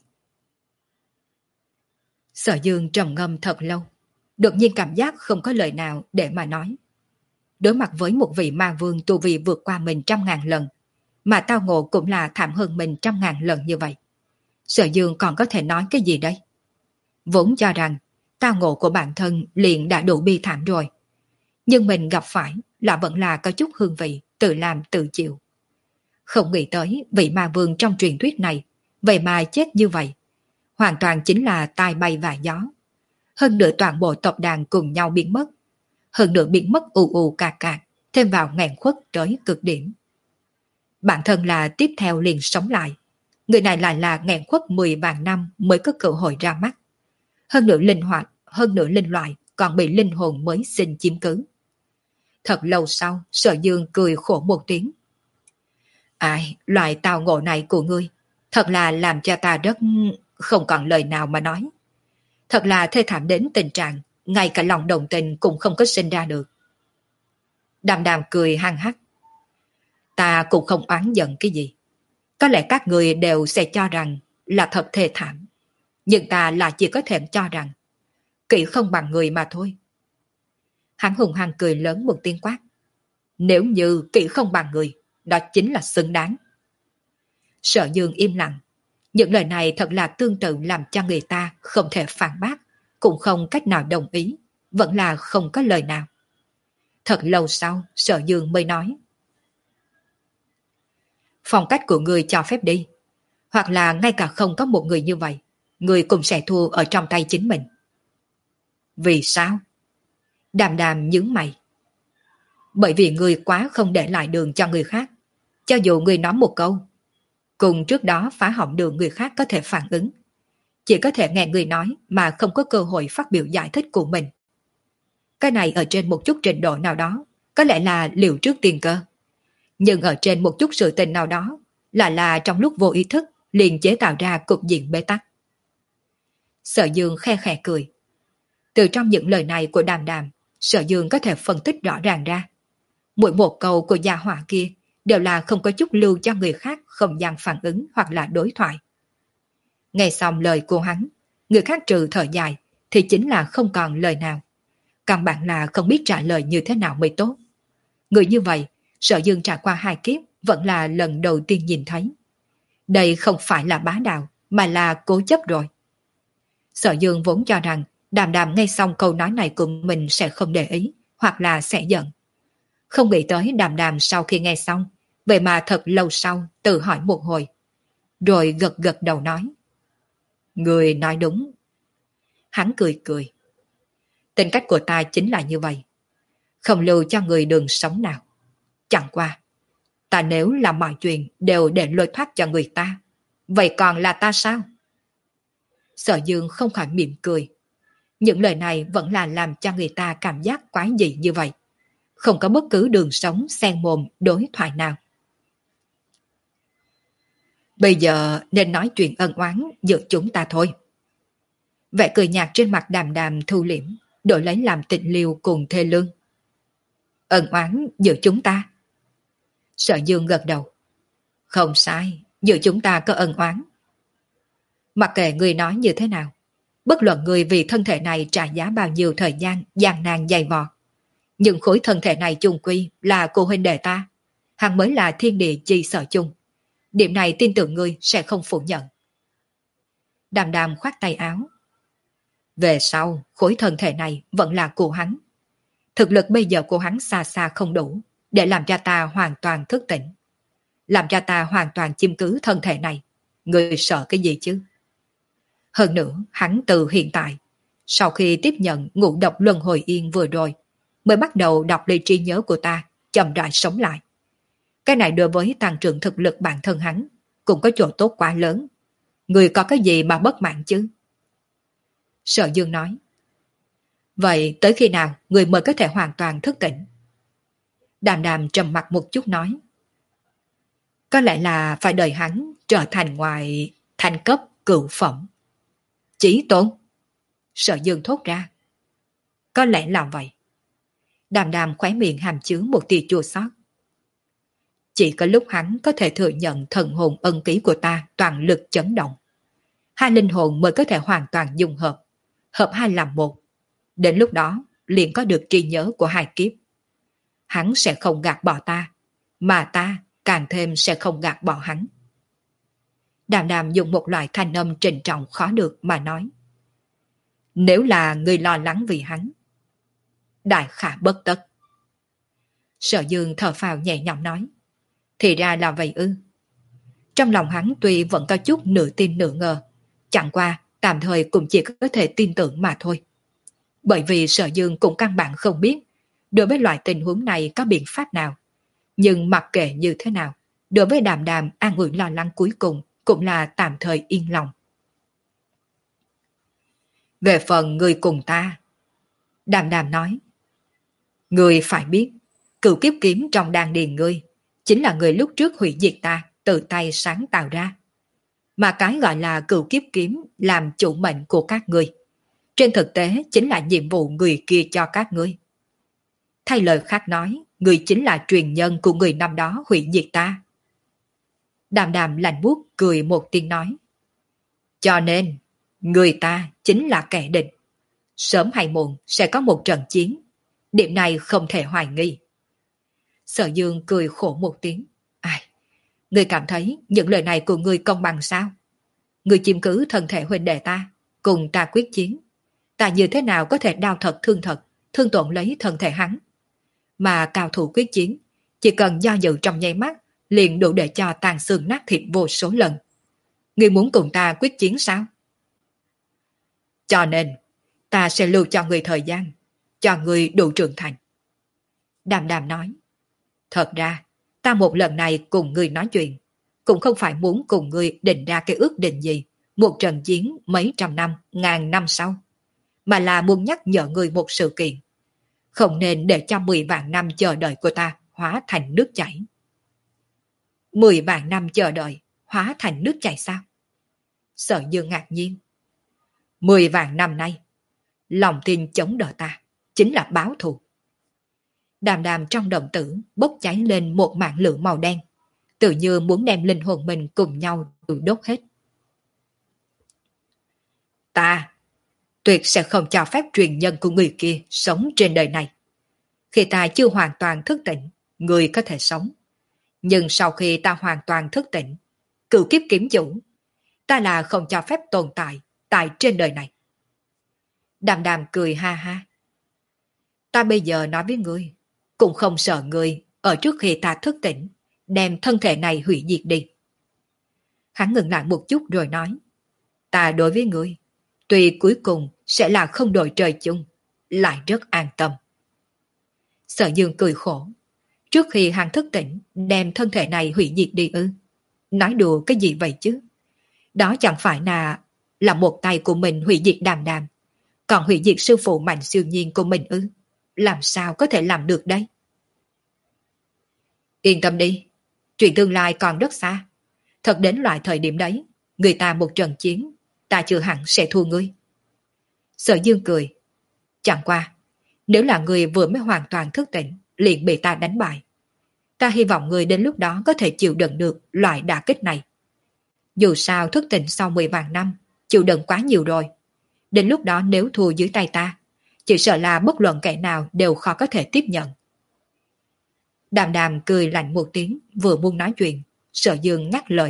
A: Sở Dương trầm ngâm thật lâu, đột nhiên cảm giác không có lời nào để mà nói. Đối mặt với một vị ma vương tu vi vượt qua mình trăm ngàn lần, mà tao ngộ cũng là thảm hơn mình trăm ngàn lần như vậy. Sở Dương còn có thể nói cái gì đây? Vốn cho rằng tao ngộ của bản thân liền đã đủ bi thảm rồi. Nhưng mình gặp phải là vẫn là có chút hương vị, tự làm tự chịu. Không nghĩ tới vị ma vương trong truyền thuyết này, vậy mà chết như vậy. Hoàn toàn chính là tai bay và gió. Hơn nữa toàn bộ tộc đàn cùng nhau biến mất. Hơn nữa biến mất ù ù cạc cạc, thêm vào nghẹn khuất tới cực điểm. Bản thân là tiếp theo liền sống lại. Người này lại là nghẹn khuất mười vạn năm mới có cơ hội ra mắt. Hơn nữa linh hoạt, hơn nữa linh loại còn bị linh hồn mới sinh chiếm cứ. Thật lâu sau, Sở Dương cười khổ một tiếng. Ai, loại tào ngộ này của ngươi, thật là làm cho ta rất không còn lời nào mà nói. Thật là thê thảm đến tình trạng, ngay cả lòng đồng tình cũng không có sinh ra được. Đàm đàm cười hăng hắc. Ta cũng không oán giận cái gì. Có lẽ các người đều sẽ cho rằng là thật thê thảm. Nhưng ta là chỉ có thể cho rằng kỹ không bằng người mà thôi. Hắn hùng hăng cười lớn một tiếng quát. Nếu như kỹ không bằng người, đó chính là xứng đáng. Sở Dương im lặng. Những lời này thật là tương tự làm cho người ta không thể phản bác, cũng không cách nào đồng ý, vẫn là không có lời nào. Thật lâu sau, Sở Dương mới nói. Phong cách của người cho phép đi, hoặc là ngay cả không có một người như vậy, người cũng sẽ thua ở trong tay chính mình. Vì sao? Đàm đàm nhướng mày. Bởi vì người quá không để lại đường cho người khác. Cho dù người nói một câu, cùng trước đó phá hỏng đường người khác có thể phản ứng. Chỉ có thể nghe người nói mà không có cơ hội phát biểu giải thích của mình. Cái này ở trên một chút trình độ nào đó, có lẽ là liều trước tiền cơ. Nhưng ở trên một chút sự tình nào đó, là là trong lúc vô ý thức, liền chế tạo ra cục diện bế tắc. Sở Dương khe khẽ cười. Từ trong những lời này của đàm đàm, Sở Dương có thể phân tích rõ ràng ra. Mỗi một câu của gia hỏa kia đều là không có chút lưu cho người khác không gian phản ứng hoặc là đối thoại. Nghe xong lời của hắn, người khác trừ thở dài thì chính là không còn lời nào. Căn bản là không biết trả lời như thế nào mới tốt. Người như vậy, Sở Dương trải qua hai kiếp vẫn là lần đầu tiên nhìn thấy. Đây không phải là bá đạo mà là cố chấp rồi. Sở Dương vốn cho rằng đàm đàm nghe xong câu nói này của mình sẽ không để ý hoặc là sẽ giận. Không nghĩ tới đàm đàm sau khi nghe xong, vậy mà thật lâu sau tự hỏi một hồi. Rồi gật gật đầu nói. Người nói đúng. Hắn cười cười. Tính cách của ta chính là như vậy. Không lưu cho người đường sống nào. Chẳng qua, ta nếu làm mọi chuyện đều để lôi thoát cho người ta, vậy còn là ta sao? Sở Dương không khỏi mỉm cười. Những lời này vẫn là làm cho người ta cảm giác quái dị như vậy. Không có bất cứ đường sống xen mồm đối thoại nào. Bây giờ nên nói chuyện ân oán giữa chúng ta thôi. Vẻ cười nhạt trên mặt đàm đàm thu liễm, đổi lấy làm tịnh liêu cùng thê lương. Ân oán giữa chúng ta. Sở Dương gật đầu. Không sai, giữa chúng ta có ân oán. Mặc kệ người nói như thế nào, bất luận người vì thân thể này trả giá bao nhiêu thời gian gian nan dày vò, nhưng khối thân thể này chung quy là cô huynh đệ ta, hắn mới là thiên địa chi sở chung. Điểm này tin tưởng ngươi sẽ không phủ nhận. Đàm đàm khoát tay áo. Về sau, khối thân thể này vẫn là của hắn. Thực lực bây giờ của hắn xa xa không đủ để làm cho ta hoàn toàn thức tỉnh. Làm cho ta hoàn toàn chiếm cứ thân thể này. Ngươi sợ cái gì chứ? Hơn nữa, hắn từ hiện tại, sau khi tiếp nhận ngũ độc luân hồi yên vừa rồi, mới bắt đầu đọc lấy trí nhớ của ta, chậm rãi sống lại. Cái này đối với tăng trưởng thực lực bản thân hắn, cũng có chỗ tốt quá lớn. Người có cái gì mà bất mãn chứ? Sở Dương nói. Vậy tới khi nào người mới có thể hoàn toàn thức tỉnh? Đàm Đàm trầm mặt một chút nói. Có lẽ là phải đợi hắn trở thành ngoài thành cấp cửu phẩm. Chí tôn? Sở Dương thốt ra. Có lẽ là vậy. Đàm Đàm khóe miệng hàm chứa một tia chua xót. Chỉ có lúc hắn có thể thừa nhận thần hồn ân ký của ta toàn lực chấn động, hai linh hồn mới có thể hoàn toàn dung hợp, hợp hai làm một. Đến lúc đó liền có được trí nhớ của hai kiếp. Hắn sẽ không gạt bỏ ta, mà ta càng thêm sẽ không gạt bỏ hắn. Đàm Đàm dùng một loại thanh âm trịnh trọng khó được mà nói. Nếu là người lo lắng vì hắn, đại khả bất tất. Sở Dương thở phào nhẹ nhõm nói. Thì ra là vậy ư. Trong lòng hắn tuy vẫn có chút nửa tin nửa ngờ, chẳng qua tạm thời cũng chỉ có thể tin tưởng mà thôi. Bởi vì Sở Dương cũng căn bản không biết đối với loại tình huống này có biện pháp nào. Nhưng mặc kệ như thế nào, đối với Đàm Đàm an ủi lo lắng cuối cùng cũng là tạm thời yên lòng. Về phần người cùng ta, Đàm Đàm nói, người phải biết, cửu kiếp kiếm trong đan điền ngươi chính là người lúc trước hủy diệt ta tự tay sáng tạo ra. Mà cái gọi là cửu kiếp kiếm làm chủ mệnh của các ngươi, trên thực tế chính là nhiệm vụ người kia cho các ngươi. Thay lời khác nói, người chính là truyền nhân của người năm đó hủy diệt ta. Đàm Đàm lạnh buốt cười một tiếng nói. Cho nên, người ta chính là kẻ địch. Sớm hay muộn sẽ có một trận chiến. Điểm này không thể hoài nghi. Sở Dương cười khổ một tiếng. Ai, ngươi cảm thấy những lời này của ngươi công bằng sao? Ngươi chiếm cứ thân thể huynh đệ ta, cùng ta quyết chiến. Ta như thế nào có thể đau thật thương thật, thương tổn lấy thân thể hắn? Mà cao thủ quyết chiến, chỉ cần do dự trong nháy mắt, liền đủ để cho tàn xương nát thịt vô số lần. Ngươi muốn cùng ta quyết chiến sao? Cho nên, ta sẽ lưu cho ngươi thời gian, cho ngươi đủ trưởng thành. Đàm Đàm nói. Thật ra, ta một lần này cùng ngươi nói chuyện, cũng không phải muốn cùng ngươi định ra cái ước định gì, một trận chiến mấy trăm năm, ngàn năm sau, mà là muốn nhắc nhở ngươi một sự kiện. Không nên để cho mười vạn năm chờ đợi của ta hóa thành nước chảy. Mười vạn năm chờ đợi, hóa thành nước chảy sao? Sở Dương ngạc nhiên. Mười vạn năm nay, lòng tin chống đỡ ta, chính là báo thù. Đàm Đàm trong đồng tử bốc cháy lên một mảng lửa màu đen, tự như muốn đem linh hồn mình cùng nhau đốt hết. Ta tuyệt sẽ không cho phép truyền nhân của người kia sống trên đời này. Khi ta chưa hoàn toàn thức tỉnh, người có thể sống. Nhưng sau khi ta hoàn toàn thức tỉnh, cửu kiếp kiếm chủ, ta là không cho phép tồn tại tại trên đời này. Đàm Đàm cười ha ha. Ta bây giờ nói với ngươi, cũng không sợ ngươi ở trước khi ta thức tỉnh, đem thân thể này hủy diệt đi. Hắn ngừng lại một chút rồi nói, ta đối với ngươi, tuy cuối cùng sẽ là không đội trời chung, lại rất an tâm. Sở Dương cười khổ. Trước khi hắn thức tỉnh, đem thân thể này hủy diệt đi ư? Nói đùa cái gì vậy chứ? Đó chẳng phải là là một tay của mình hủy diệt Đàm Đàm, còn hủy diệt sư phụ Mạnh Siêu Nhiên của mình ư? Làm sao có thể làm được đây? Yên tâm đi, chuyện tương lai còn rất xa. Thật đến loại thời điểm đấy, người ta một trận chiến, ta chưa hẳn sẽ thua ngươi. Sở Dương cười. Chẳng qua, nếu là người vừa mới hoàn toàn thức tỉnh, liền bị ta đánh bại. Ta hy vọng người đến lúc đó có thể chịu đựng được loại đả kích này. Dù sao thức tỉnh sau mười vạn năm, chịu đựng quá nhiều rồi. Đến lúc đó nếu thua dưới tay ta, chỉ sợ là bất luận kẻ nào đều khó có thể tiếp nhận. Đàm Đàm cười lạnh một tiếng, vừa muốn nói chuyện, Sở Dương ngắt lời.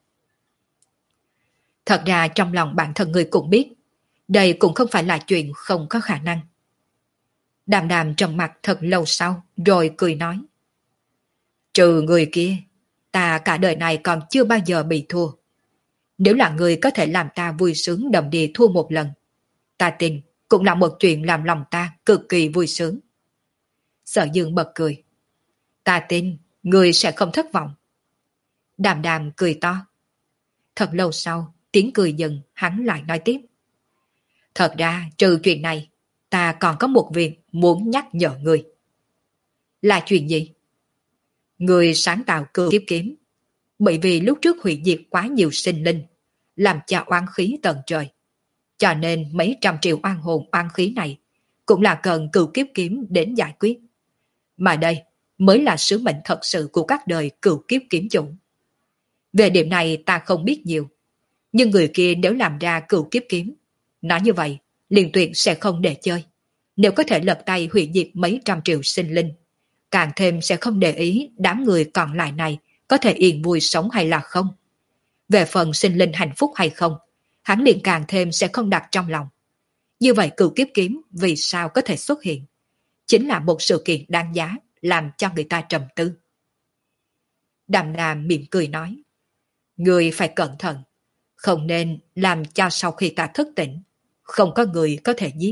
A: Thật ra trong lòng bản thân người cũng biết, đây cũng không phải là chuyện không có khả năng. Đàm Đàm trầm mặt thật lâu sau, rồi cười nói. Trừ người kia, ta cả đời này còn chưa bao giờ bị thua. Nếu là người có thể làm ta vui sướng đầm đìa thua một lần, ta tin cũng là một chuyện làm lòng ta cực kỳ vui sướng. Sở Dương bật cười. Ta tin người sẽ không thất vọng. Đàm Đàm cười to. Thật lâu sau, tiếng cười dừng, hắn lại nói tiếp. Thật ra trừ chuyện này, ta còn có một việc muốn nhắc nhở người. Là chuyện gì? Người sáng tạo cửu kiếp kiếm, bởi vì lúc trước hủy diệt quá nhiều sinh linh, làm cho oan khí tận trời. Cho nên mấy trăm triệu oan hồn oan khí này cũng là cần cửu kiếp kiếm đến giải quyết. Mà đây mới là sứ mệnh thật sự của các đời cửu kiếp kiếm chủ. Về điểm này ta không biết nhiều, nhưng người kia nếu làm ra cửu kiếp kiếm, nói như vậy, liền tuyệt sẽ không để chơi. Nếu có thể lật tay hủy diệt mấy trăm triệu sinh linh, càng thêm sẽ không để ý đám người còn lại này có thể yên vui sống hay là không. Về phần sinh linh hạnh phúc hay không, hắn liền càng thêm sẽ không đặt trong lòng. Như vậy cửu kiếp kiếm vì sao có thể xuất hiện? Chính là một sự kiện đáng giá làm cho người ta trầm tư. Đàm Đàm mỉm cười nói, người phải cẩn thận, không nên làm cho sau khi ta thức tỉnh, không có người có thể giết.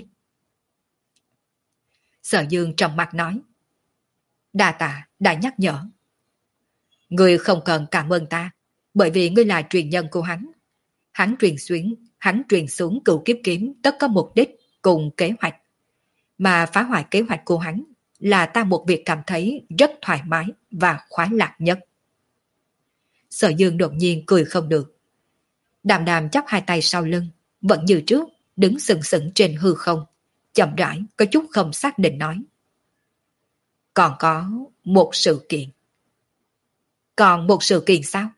A: Sở Dương trầm mặt nói, đa tạ đã nhắc nhở. Người không cần cảm ơn ta, bởi vì ngươi là truyền nhân của hắn. Hắn truyền xuyến, hắn truyền xuống cửu kiếp kiếm tất có mục đích cùng kế hoạch. Mà phá hoại kế hoạch của hắn là ta một việc cảm thấy rất thoải mái và khoái lạc nhất. Sở Dương đột nhiên cười không được. Đàm Đàm chắp hai tay sau lưng, vẫn như trước, đứng sừng sững trên hư không, chậm rãi có chút không xác định nói. Còn có một sự kiện. Còn một sự kiện sao?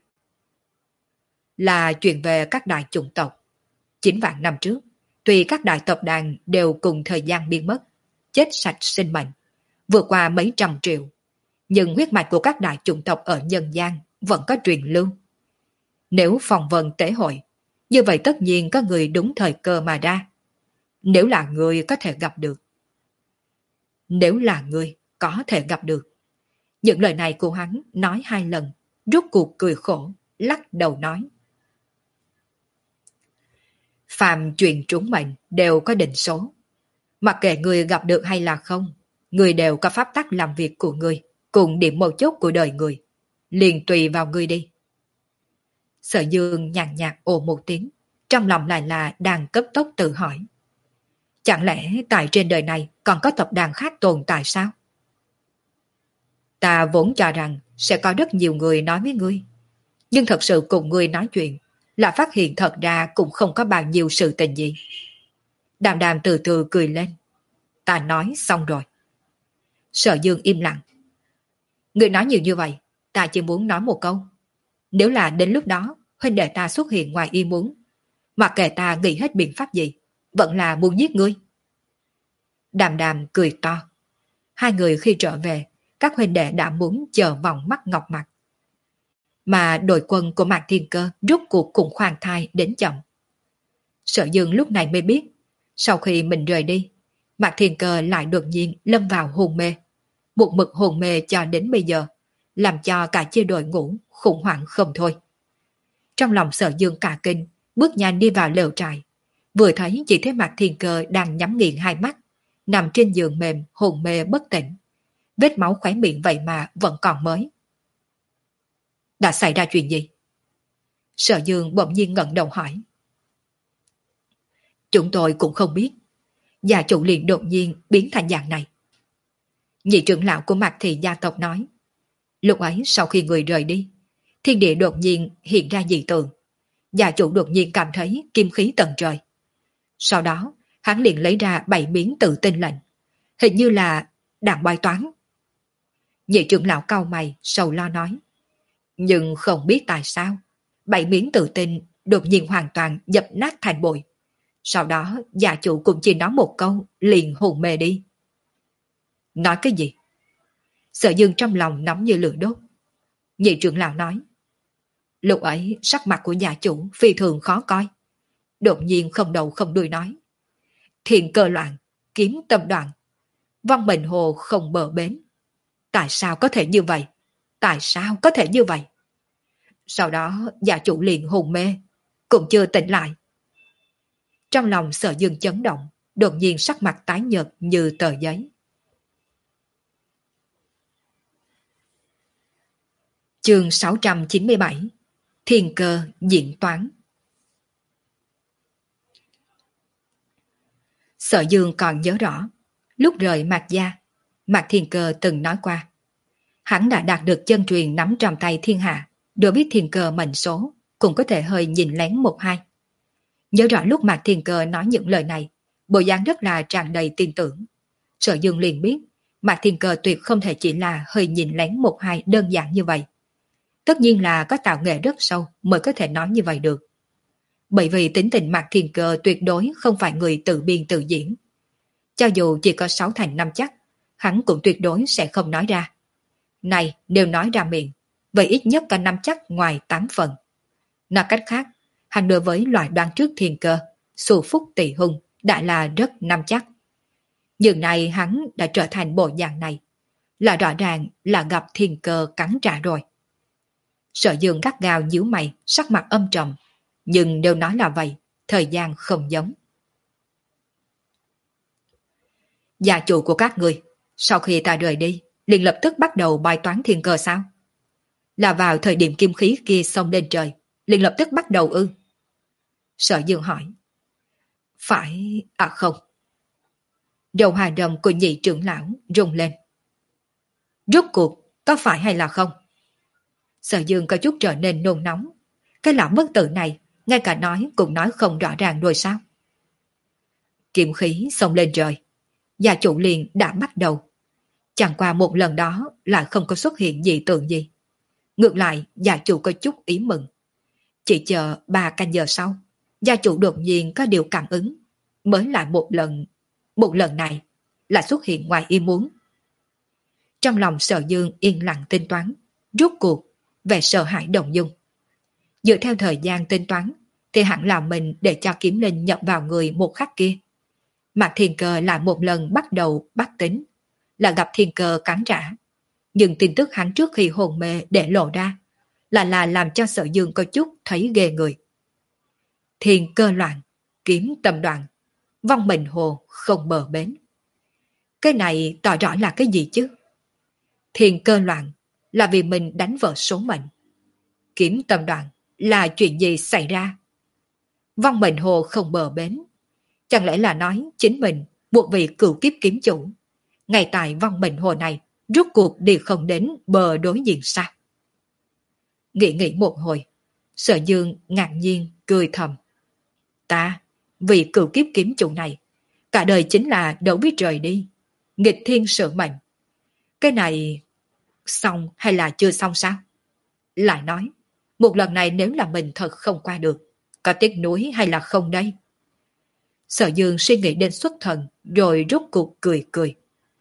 A: Là chuyện về các đại chủng tộc. Chín vạn năm trước, tuy các đại tộc đàn đều cùng thời gian biến mất, chết sạch sinh mệnh, vượt qua mấy trăm triệu, nhưng huyết mạch của các đại chủng tộc ở nhân gian vẫn có truyền lưu. Nếu phòng vân tế hội, như vậy tất nhiên có người đúng thời cơ mà ra. Nếu là người có thể gặp được. Nếu là người có thể gặp được. Những lời này của hắn nói hai lần, rút cuộc cười khổ, lắc đầu nói. Phàm chuyện trúng mệnh đều có định số. Mặc kệ người gặp được hay là không, người đều có pháp tắc làm việc của người, cùng điểm mấu chốt của đời người. Liền tùy vào người đi. Sở Dương nhàn nhạt ồ một tiếng, trong lòng lại là đang cấp tốc tự hỏi. Chẳng lẽ tại trên đời này còn có tập đoàn khác tồn tại sao? Ta vốn cho rằng sẽ có rất nhiều người nói với ngươi, nhưng thật sự cùng ngươi nói chuyện là phát hiện thật ra cũng không có bao nhiêu sự tình gì. Đàm Đàm từ từ cười lên. Ta nói xong rồi. Sở Dương im lặng. Ngươi nói nhiều như vậy, ta chỉ muốn nói một câu. Nếu là đến lúc đó huynh đệ ta xuất hiện ngoài ý muốn, mặc kệ ta nghĩ hết biện pháp gì, vẫn là muốn giết ngươi. Đàm Đàm cười to. Hai người khi trở về, các huynh đệ đã muốn chờ vòng mắt ngọc mặt. Mà đội quân của Mạc Thiên Cơ rút cuộc cùng khoan thai đến chậm. Sở Dương lúc này mới biết, sau khi mình rời đi, Mạc Thiên Cơ lại đột nhiên lâm vào hôn mê. Một mực hôn mê cho đến bây giờ, làm cho cả chia đội ngũ khủng hoảng không thôi. Trong lòng Sở Dương cả kinh, bước nhanh đi vào lều trại. Vừa thấy chỉ thấy Mạc Thiên Cơ đang nhắm nghiền hai mắt, nằm trên giường mềm hôn mê bất tỉnh. Vết máu khóe miệng vậy mà vẫn còn mới. Đã xảy ra chuyện gì? Sở Dương bỗng nhiên ngẩng đầu hỏi. Chúng tôi cũng không biết. Gia chủ liền đột nhiên biến thành dạng này. Nhị trưởng lão của Mạc Thị gia tộc nói. Lúc ấy sau khi người rời đi, thiên địa đột nhiên hiện ra dị tượng. Gia chủ đột nhiên cảm thấy kim khí tận trời. Sau đó, hắn liền lấy ra bảy miếng tự tinh lệnh. Hình như là đạn bói toán. Nhị trưởng lão cau mày, sầu lo nói. Nhưng không biết tại sao, bảy miếng tự tinh đột nhiên hoàn toàn dập nát thành bụi. Sau đó, gia chủ cũng chỉ nói một câu, liền hồn mê đi. Nói cái gì? Sở Dương trong lòng nóng như lửa đốt. Nhị trưởng lão nói. Lúc ấy, sắc mặt của gia chủ phi thường khó coi. Đột nhiên không đầu không đuôi nói. Thiên cơ loạn, kiếm tâm đoạn. Văn Bình Hồ không bờ bến. Tại sao có thể như vậy? Tại sao có thể như vậy? Sau đó gia chủ liền hồn mê, cũng chưa tỉnh lại. Trong lòng Sở Dương chấn động, đột nhiên sắc mặt tái nhợt như tờ giấy. Chương sáu trăm chín mươi bảy. Thiên cơ diễn toán. Sở Dương còn nhớ rõ, lúc rời Mạc Gia, Mạc Thiên Cơ từng nói qua. Hắn đã đạt được chân truyền nắm trong tay thiên hạ, đối biết thiên cơ mệnh số, cũng có thể hơi nhìn lén một hai. Nhớ rõ lúc Mạc Thiên Cơ nói những lời này, bộ dáng rất là tràn đầy tin tưởng. Sở Dương liền biết, Mạc Thiên Cơ tuyệt không thể chỉ là hơi nhìn lén một hai đơn giản như vậy. Tất nhiên là có tạo nghệ rất sâu mới có thể nói như vậy được. Bởi vì tính tình Mạc Thiên Cơ tuyệt đối không phải người tự biên tự diễn. Cho dù chỉ có sáu thành năm chắc, hắn cũng tuyệt đối sẽ không nói ra. Này, nếu nói ra miệng, vậy ít nhất có năm chắc ngoài tám phần. Nói cách khác, hắn đối với loại đoán trước Thiên Cơ, xù phúc tỷ hung đã là rất năm chắc. Nhưng này hắn đã trở thành bộ dạng này, là rõ ràng là gặp Thiên Cơ cắn trả rồi. Sở Dương gắt gao nhíu mày, sắc mặt âm trầm, nhưng nếu nói là vậy, thời gian không giống. Gia chủ của các người, sau khi ta rời đi, liền lập tức bắt đầu bài toán Thiên Cơ sao? Là vào thời điểm kim khí kia xông lên trời, liền lập tức bắt đầu ư? Sở Dương hỏi. Phải, à không. Đầu hà rồng của nhị trưởng lão rung lên. Rốt cuộc, có phải hay là không? Sở Dương có chút trở nên nôn nóng. Cái lão bất tử này, ngay cả nói cũng nói không rõ ràng rồi sao? Kiếm khí xông lên trời. Gia chủ liền đã bắt đầu. Chẳng qua một lần đó lại không có xuất hiện dị tượng gì. Ngược lại, gia chủ có chút ý mừng. Chỉ chờ ba canh giờ sau, gia chủ đột nhiên có điều cảm ứng. Mới lại một lần, một lần này là xuất hiện ngoài ý muốn. Trong lòng Sở Dương yên lặng tính toán, rốt cuộc về sợ hãi động dung. Dựa theo thời gian tính toán, thì hẳn là mình để cho kiếm linh nhập vào người một khắc kia. Mạc Thiên Cơ lại một lần bắt đầu bắt tính, là gặp Thiên Cơ cắn trả. Nhưng tin tức hắn trước khi hồn mê để lộ ra, là là làm cho Sở Dương có chút thấy ghê người. Thiên Cơ loạn, kiếm tâm đoạn, vong mình hồ không bờ bến. Cái này tỏ rõ là cái gì chứ? Thiên Cơ loạn là vì mình đánh vỡ số mệnh. Kiếm tâm đoạn là chuyện gì xảy ra? Vong mệnh hồ không bờ bến. Chẳng lẽ là nói chính mình buộc vị cửu kiếp kiếm chủ, ngay tại vong mệnh hồ này rốt cuộc đi không đến bờ đối diện sao? Nghĩ nghĩ một hồi, Sở Dương ngạc nhiên cười thầm. Ta, vị cửu kiếp kiếm chủ này, cả đời chính là đâu biết trời đi, nghịch thiên sự mệnh. Cái này xong hay là chưa xong sao? Lại nói, một lần này nếu là mình thật không qua được, có tiếc nuối hay là không đây? Sở Dương suy nghĩ đến xuất thần, rồi rốt cuộc cười cười.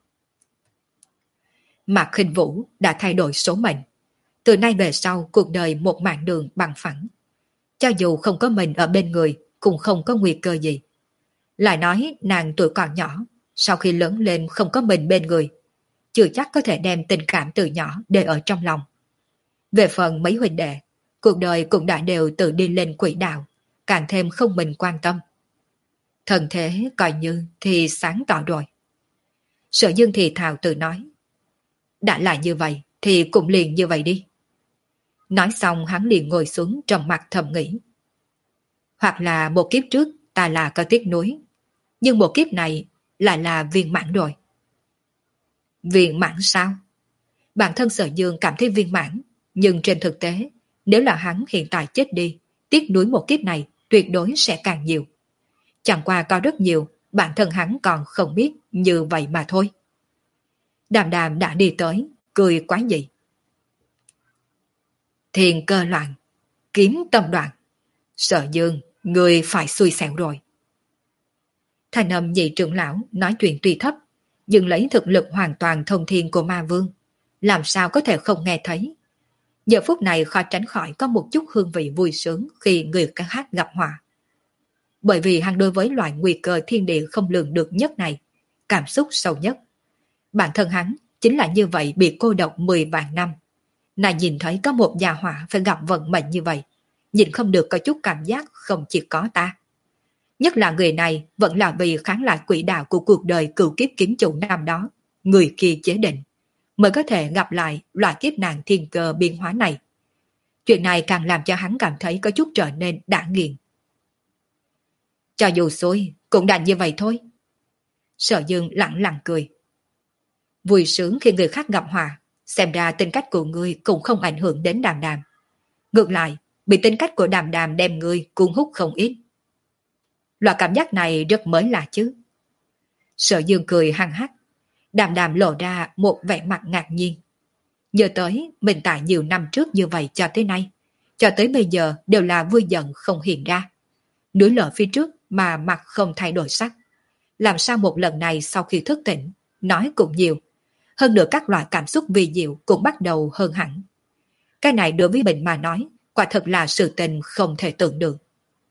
A: Mạc Khinh Vũ đã thay đổi số mệnh. Từ nay về sau cuộc đời một mạng đường bằng phẳng. Cho dù không có mình ở bên người, cũng không có nguy cơ gì. Lại nói nàng tuổi còn nhỏ, sau khi lớn lên không có mình bên người, chưa chắc có thể đem tình cảm từ nhỏ để ở trong lòng. Về phần mấy huynh đệ, cuộc đời cũng đã đều tự đi lên quỹ đạo, càng thêm không mình quan tâm. Thần thế coi như thì sáng tỏ rồi. Sở Dương thì thào tự nói. Đã là như vậy thì cũng liền như vậy đi. Nói xong hắn liền ngồi xuống trong mặt thầm nghĩ. Hoặc là một kiếp trước ta là có tiếc nuối, nhưng một kiếp này lại là viên mãn rồi. Viên mãn sao? Bản thân Sở Dương cảm thấy viên mãn, nhưng trên thực tế, nếu là hắn hiện tại chết đi, tiếc nuối một kiếp này tuyệt đối sẽ càng nhiều. Chẳng qua có rất nhiều, bản thân hắn còn không biết như vậy mà thôi. Đàm Đàm đã đi tới, cười quá dị. Thiên cơ loạn, kiếm tâm đoạn. Sở Dương, người phải xui xẻo rồi. Thành âm nhị trưởng lão nói chuyện tuy thấp, nhưng lấy thực lực hoàn toàn thông thiên của ma vương, làm sao có thể không nghe thấy. Giờ phút này khó tránh khỏi có một chút hương vị vui sướng khi người khác gặp họa. Bởi vì hắn đối với loại nguy cơ thiên địa không lường được nhất này, cảm xúc sâu nhất. Bản thân hắn chính là như vậy bị cô độc mười vạn năm. Này nhìn thấy có một gia hỏa phải gặp vận mệnh như vậy, nhìn không được có chút cảm giác không chỉ có ta. Nhất là người này vẫn là vì kháng lại quỹ đạo của cuộc đời cựu kiếp kiếm chủ năm đó, người kia chế định, mới có thể gặp lại loại kiếp nạn thiên cơ biến hóa này. Chuyện này càng làm cho hắn cảm thấy có chút trở nên đã nghiền. Cho dù xui, cũng đành như vậy thôi. Sở Dương lặng lặng cười. Vui sướng khi người khác gặp họa, xem ra tính cách của ngươi cũng không ảnh hưởng đến Đàm Đàm. Ngược lại, bị tính cách của Đàm Đàm đem ngươi cuốn hút không ít. Loại cảm giác này rất mới lạ chứ. Sở Dương cười hăng hắc. Đàm Đàm lộ ra một vẻ mặt ngạc nhiên. Nhớ tới mình tại nhiều năm trước như vậy cho tới nay, cho tới bây giờ đều là vui giận không hiện ra. Núi lở phía trước mà mặt không thay đổi sắc. Làm sao một lần này sau khi thức tỉnh, nói cũng nhiều. Hơn nữa các loại cảm xúc vi diệu cũng bắt đầu hơn hẳn. Cái này đối với mình mà nói, quả thật là sự tình không thể tưởng được.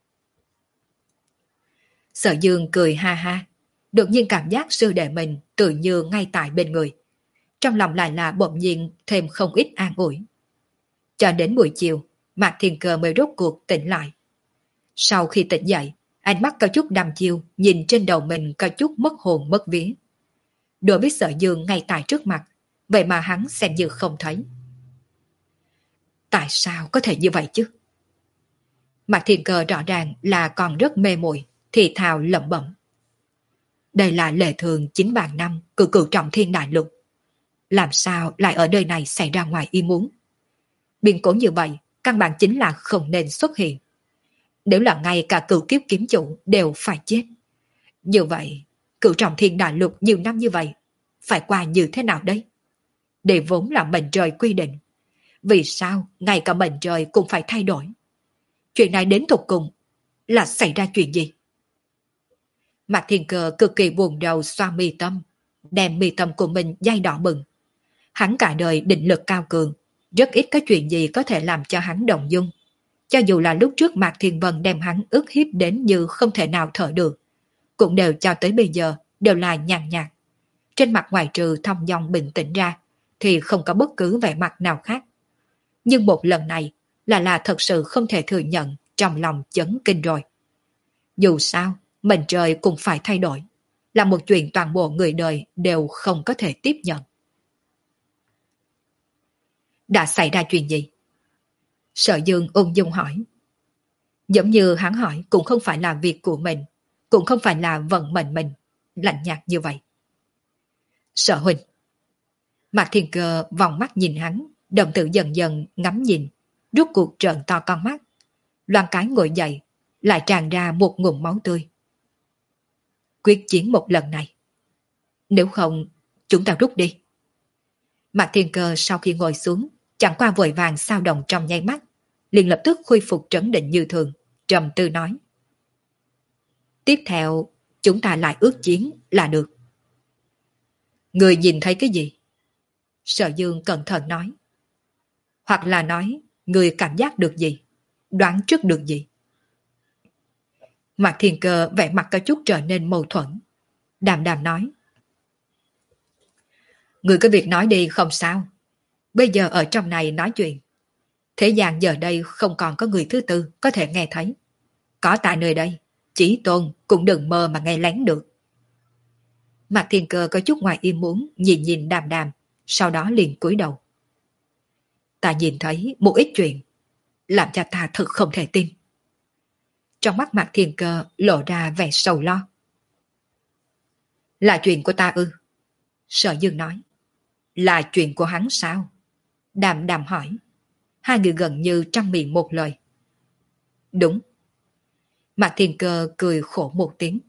A: Sở Dương cười ha ha, đột nhiên cảm giác sư đệ mình tự như ngay tại bên người. Trong lòng lại là bỗng nhiên thêm không ít an ủi. Cho đến buổi chiều, Mạc Thiên Cơ mới rốt cuộc tỉnh lại. Sau khi tỉnh dậy, ánh mắt có chút đăm chiêu, nhìn trên đầu mình có chút mất hồn mất vía. Đối với Sở Dương ngay tại trước mặt, vậy mà hắn xem như không thấy. Tại sao có thể như vậy chứ? Mạc Thiên Cơ rõ ràng là còn rất mê muội, thì thào lẩm bẩm. Đây là lệ thường chín vạn năm cử cử trọng thiên đại lục. Làm sao lại ở nơi này xảy ra ngoài ý muốn? Biến cố như vậy, căn bản chính là không nên xuất hiện. Nếu là ngay cả cửu kiếp kiếm chủ đều phải chết. Như vậy, cửu trọng thiên đại lục nhiều năm như vậy, phải qua như thế nào đây? Để vốn là mệnh trời quy định. Vì sao ngay cả mệnh trời cũng phải thay đổi? Chuyện này đến tục cùng là xảy ra chuyện gì? Mạc Thiên Cơ cực kỳ buồn đầu xoa mi tâm, đem mi tâm của mình dây đỏ bừng. Hắn cả đời định lực cao cường, rất ít có chuyện gì có thể làm cho hắn động dung. Cho dù là lúc trước Mạc Thiên Vân đem hắn ức hiếp đến như không thể nào thở được, cũng đều cho tới bây giờ đều là nhàn nhạt. Trên mặt ngoài trừ thong dong bình tĩnh ra, thì không có bất cứ vẻ mặt nào khác. Nhưng một lần này là là thật sự không thể thừa nhận, trong lòng chấn kinh rồi. Dù sao, mệnh trời cũng phải thay đổi, là một chuyện toàn bộ người đời đều không có thể tiếp nhận. Đã xảy ra chuyện gì? Sở Dương ung dung hỏi. Giống như hắn hỏi cũng không phải là việc của mình, cũng không phải là vận mệnh mình, lạnh nhạt như vậy. Sở huynh. Mạc Thiên Cơ vòng mắt nhìn hắn, đồng tử dần dần ngắm nhìn, rút cuộc trợn to con mắt. Loan cái ngồi dậy, lại tràn ra một ngụm máu tươi. Quyết chiến một lần này. Nếu không, chúng ta rút đi. Mạc Thiên Cơ sau khi ngồi xuống, chẳng qua vội vàng sao động trong nháy mắt, liền lập tức khôi phục trấn định như thường, trầm tư nói. Tiếp theo, chúng ta lại ước chiến là được. Người nhìn thấy cái gì? Sở Dương cẩn thận nói. Hoặc là nói, người cảm giác được gì? Đoán trước được gì? Mạc Thiên Cơ vẻ mặt có chút trở nên mâu thuẫn. Đàm đàm nói. Người có việc nói đi không sao. Bây giờ ở trong này nói chuyện. Thế gian giờ đây không còn có người thứ tư có thể nghe thấy. Có tại nơi đây, Chí Tôn cũng đừng mơ mà nghe lén được. Mạc Thiên Cơ có chút ngoài ý muốn nhìn nhìn đàm đàm, sau đó liền cúi đầu. Ta nhìn thấy một ít chuyện, làm cho ta thật không thể tin. Trong mắt Mạc Thiên Cơ lộ ra vẻ sầu lo. Là chuyện của ta ư? Sở Dương nói. Là chuyện của hắn sao? Đàm đàm hỏi. Hai người gần như trăm miệng một lời. Đúng. Mạc Thiên Cơ cười khổ một tiếng.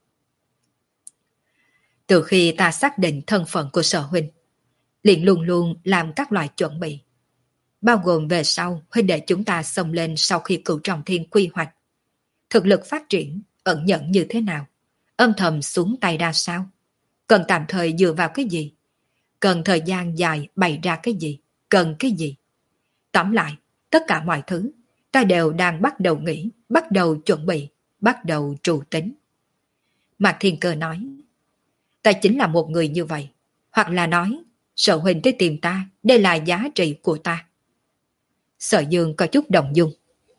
A: Từ khi ta xác định thân phận của Sở huynh, liền luôn luôn làm các loại chuẩn bị, bao gồm về sau huynh đệ chúng ta xông lên sau khi cửu trọng thiên quy hoạch, thực lực phát triển ẩn nhận như thế nào, âm thầm xuống tay ra sao, cần tạm thời dựa vào cái gì, cần thời gian dài bày ra cái gì, cần cái gì. Tóm lại, tất cả mọi thứ ta đều đang bắt đầu nghĩ, bắt đầu chuẩn bị, bắt đầu trù tính. Mạc Thiên Cơ nói, ta chính là một người như vậy, hoặc là nói, Sở huynh tới tìm ta, đây là giá trị của ta. Sở Dương có chút động dung.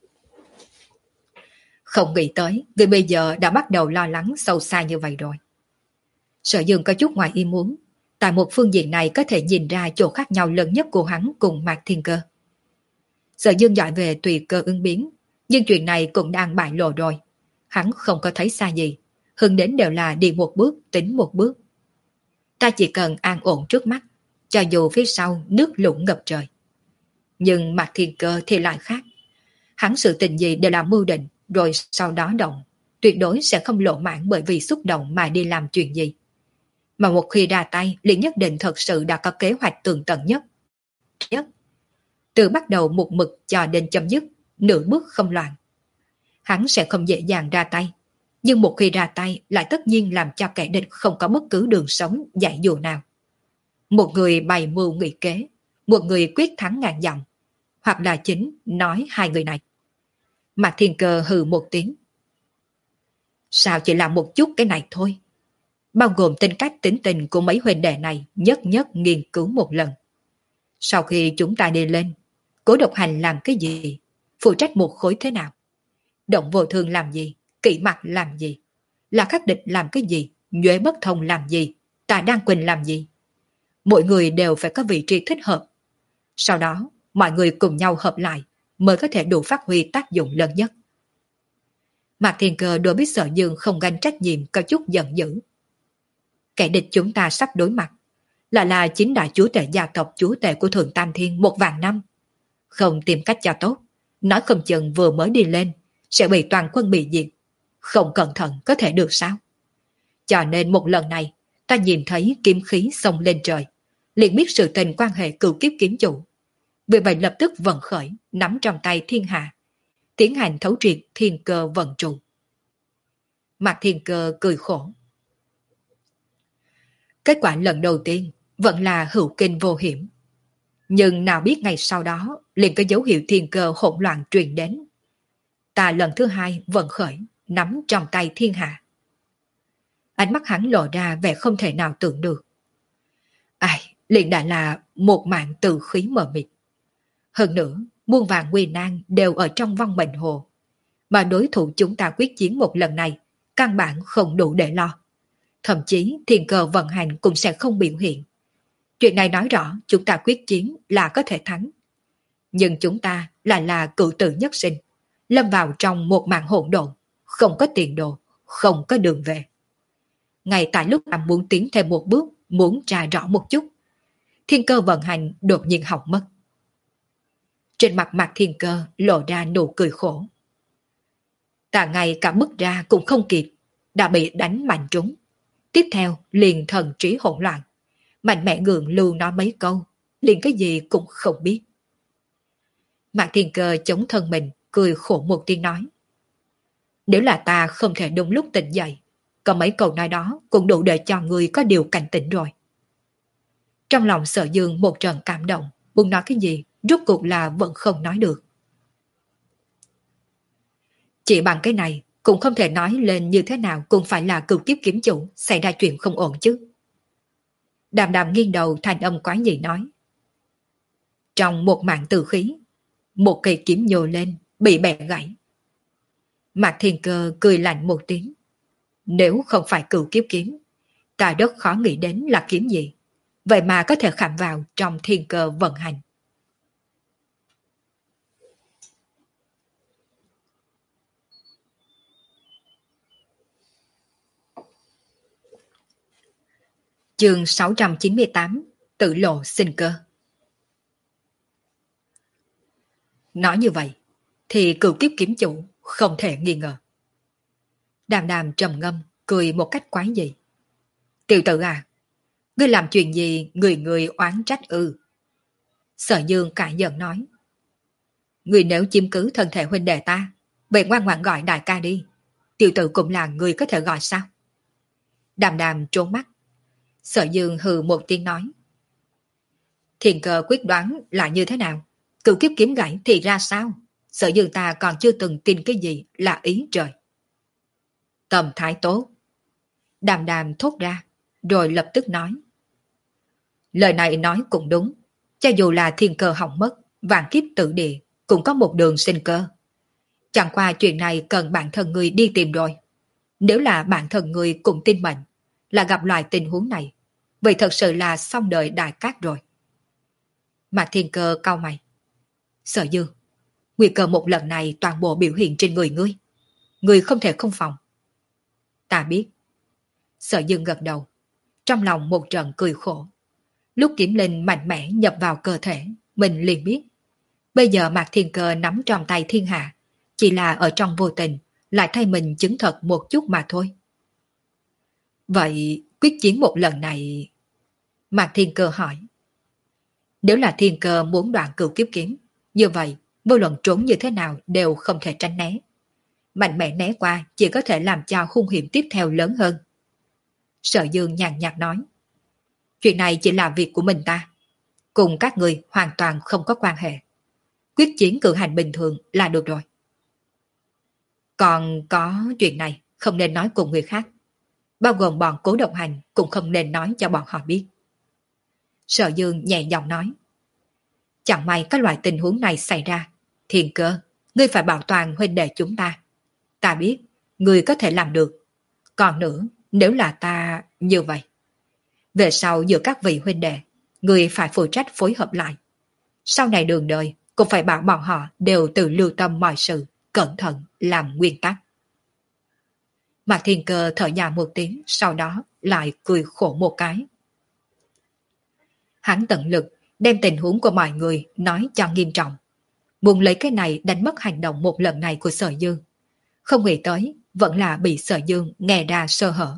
A: Không nghĩ tới, người bây giờ đã bắt đầu lo lắng sâu xa như vậy rồi. Sở Dương có chút ngoài ý muốn, tại một phương diện này có thể nhìn ra chỗ khác nhau lớn nhất của hắn cùng Mạc Thiên Cơ. Sở Dương giỏi về tùy cơ ứng biến, nhưng chuyện này cũng đang bại lộ rồi. Hắn không có thấy xa gì, Hơn đến đều là đi một bước tính một bước. Ta chỉ cần an ổn trước mắt, cho dù phía sau nước lũ ngập trời. Nhưng Mạc Thiên Cơ thì lại khác. Hắn sự tình gì đều là mưu định, rồi sau đó động. Tuyệt đối sẽ không lộ mãn bởi vì xúc động mà đi làm chuyện gì. Mà một khi ra tay, liền nhất định thật sự đã có kế hoạch tường tận nhất. nhất. Từ bắt đầu một mực cho đến chấm dứt, nửa bước không loạn. Hắn sẽ không dễ dàng ra tay. Nhưng một khi ra tay lại tất nhiên làm cho kẻ địch không có bất cứ đường sống giải dụ nào. Một người bày mưu nghị kế, một người quyết thắng ngàn dặm, hoặc là chính nói hai người này. Mạc Thiên Cơ hừ một tiếng. Sao chỉ làm một chút cái này thôi? Bao gồm tính cách tính tình của mấy huynh đệ này nhất nhất nghiên cứu một lần. Sau khi chúng ta đi lên, Cố Độc Hành làm cái gì? Phụ trách một khối thế nào? Động Vô Thương làm gì? Kỵ Mặc làm gì? Là Khắc Địch làm cái gì? Nhuế Bất Thông làm gì? Tà Đan Quỳnh làm gì? Mỗi người đều phải có vị trí thích hợp. Sau đó, mọi người cùng nhau hợp lại mới có thể đủ phát huy tác dụng lớn nhất. Mạc Thiên Cơ đối với Sở Dương không gánh trách nhiệm có chút giận dữ. Kẻ địch chúng ta sắp đối mặt lại là chính đại chúa tể gia tộc chúa tể của Thượng Tam Thiên một vạn năm. Không tìm cách cho tốt, nói không chừng vừa mới đi lên sẽ bị toàn quân bị diệt. Không cẩn thận có thể được sao? Cho nên một lần này ta nhìn thấy kiếm khí xông lên trời, liền biết sự tình quan hệ cựu kiếp kiếm chủ. Vì vậy lập tức vận khởi, nắm trong tay thiên hạ, tiến hành thấu triệt thiên cơ vận trụ. Mạc Thiên Cơ cười khổ. Kết quả lần đầu tiên vẫn là hữu kinh vô hiểm. Nhưng nào biết ngày sau đó liền có dấu hiệu thiên cơ hỗn loạn truyền đến. Ta lần thứ hai vận khởi, nắm trong tay thiên hạ. Ánh mắt hắn lộ ra vẻ không thể nào tưởng được. Ai, liền đã là một mạng từ khí mờ mịt. Hơn nữa, muôn vàng nguy nan đều ở trong vong mệnh hồ. Mà đối thủ chúng ta quyết chiến một lần này, căn bản không đủ để lo. Thậm chí thiên cơ vận hành cũng sẽ không biểu hiện. Chuyện này nói rõ chúng ta quyết chiến là có thể thắng. Nhưng chúng ta lại là cựu tử nhất sinh, lâm vào trong một mạng hỗn độn, không có tiền đồ, không có đường về. Ngay tại lúc ta muốn tiến thêm một bước, muốn tra rõ một chút, thiên cơ vận hành đột nhiên hỏng mất. Trên mặt Mạc Thiên Cơ lộ ra nụ cười khổ. Ta ngay cả bước ra cũng không kịp, đã bị đánh mạnh trúng. Tiếp theo liền thần trí hỗn loạn, mạnh mẽ ngượng lưu nói mấy câu, liền cái gì cũng không biết. Mạc Thiên Cơ chống thân mình, cười khổ một tiếng nói. Nếu là ta không thể đúng lúc tỉnh dậy, có mấy câu nói đó cũng đủ để cho người có điều cảnh tỉnh rồi. Trong lòng Sở Dương một trận cảm động, muốn nói cái gì, rốt cuộc là vẫn không nói được. Chỉ bằng cái này, cũng không thể nói lên như thế nào cũng phải là cựu kiếp kiếm chủ, xảy ra chuyện không ổn chứ. Đàm đàm nghiêng đầu thành âm quái dị nói. Trong một mạng tử khí, một cây kiếm nhô lên, bị bẻ gãy. Mạc Thiên Cơ cười lạnh một tiếng. Nếu không phải cựu kiếp kiếm, ta rất khó nghĩ đến là kiếm gì. Vậy mà có thể khảm vào trong thiên cơ vận hành. Chương sáu trăm chín mươi tám, Tự lộ sinh cơ. Nói như vậy, thì cựu kiếp kiếm chủ không thể nghi ngờ. Đàm đàm trầm ngâm, cười một cách quái dị. Tiểu tử à, ngươi làm chuyện gì người người oán trách ư? Sở Dương cãi giận nói. Ngươi nếu chiếm cứ thân thể huynh đệ ta, vậy ngoan ngoãn gọi đại ca đi. Tiểu tử cũng là người có thể gọi sao? Đàm đàm trốn mắt. Sở Dương hừ một tiếng nói. Thiên cơ quyết đoán là như thế nào? Cựu kiếp kiếm gãy thì ra sao? Sở Dương ta còn chưa từng tin cái gì là ý trời. Tầm thái tốt. Đàm đàm thốt ra, rồi lập tức nói. Lời này nói cũng đúng. Cho dù là thiên cơ hỏng mất, vạn kiếp tự địa, cũng có một đường sinh cơ. Chẳng qua chuyện này cần bản thân người đi tìm rồi. Nếu là bản thân người cũng tin mệnh, là gặp loại tình huống này, vậy thật sự là xong đời đại cát rồi. Mạc Thiên Cơ cau mày. Sở Dương, nguy cơ một lần này toàn bộ biểu hiện trên người ngươi. Ngươi không thể không phòng. Ta biết. Sở Dương gật đầu, trong lòng một trận cười khổ. Lúc kiếm linh mạnh mẽ nhập vào cơ thể, mình liền biết. Bây giờ Mạc Thiên Cơ nắm trong tay thiên hạ, chỉ là ở trong vô tình, lại thay mình chứng thật một chút mà thôi. Vậy quyết chiến một lần này... Mạc Thiên Cơ hỏi. Nếu là Thiên Cơ muốn đoạn cửu kiếp kiếm, như vậy vô luận trốn như thế nào đều không thể tránh né. Mạnh mẽ né qua chỉ có thể làm cho hung hiểm tiếp theo lớn hơn. Sở Dương nhàn nhạt nói. Chuyện này chỉ là việc của mình ta. Cùng các người hoàn toàn không có quan hệ. Quyết chiến cử hành bình thường là được rồi. Còn có chuyện này không nên nói cùng người khác. Bao gồm bọn Cố Độc Hành cũng không nên nói cho bọn họ biết. Sở Dương nhẹ giọng nói. Chẳng may các loại tình huống này xảy ra. Thiên Cơ, ngươi phải bảo toàn huynh đệ chúng ta. Ta biết, ngươi có thể làm được. Còn nữa, nếu là ta như vậy. Về sau giữa các vị huynh đệ, ngươi phải phụ trách phối hợp lại. Sau này đường đời, cũng phải bảo bọn họ đều tự lưu tâm mọi sự, cẩn thận làm nguyên tắc. Mạc Thiên Cơ thở dài một tiếng, sau đó lại cười khổ một cái. Hắn tận lực đem tình huống của mọi người nói cho nghiêm trọng. Muốn lấy cái này đánh mất hành động một lần này của Sở Dương. Không nghĩ tới, vẫn là bị Sở Dương nghe ra sơ hở.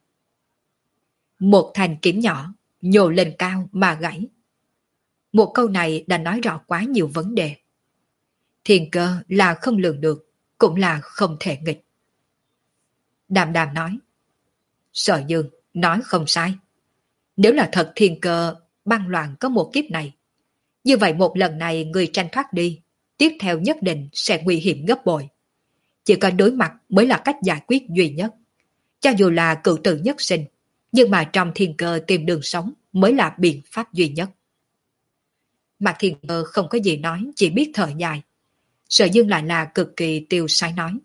A: Một thanh kiếm nhỏ, nhô lên cao mà gãy. Một câu này đã nói rõ quá nhiều vấn đề. Thiên Cơ là không lường được, cũng là không thể nghịch. Đàm Đàm nói. Sở Dương nói không sai. Nếu là thật Thiên Cơ băng loạn có một kiếp này, như vậy một lần này người tranh thoát đi, tiếp theo nhất định sẽ nguy hiểm gấp bội. Chỉ có đối mặt mới là cách giải quyết duy nhất. Cho dù là cựu tử nhất sinh, nhưng mà trong Thiên Cơ tìm đường sống mới là biện pháp duy nhất. Mạc Thiên Cơ không có gì nói, chỉ biết thở dài. Sở Dương lại là cực kỳ tiêu sái nói.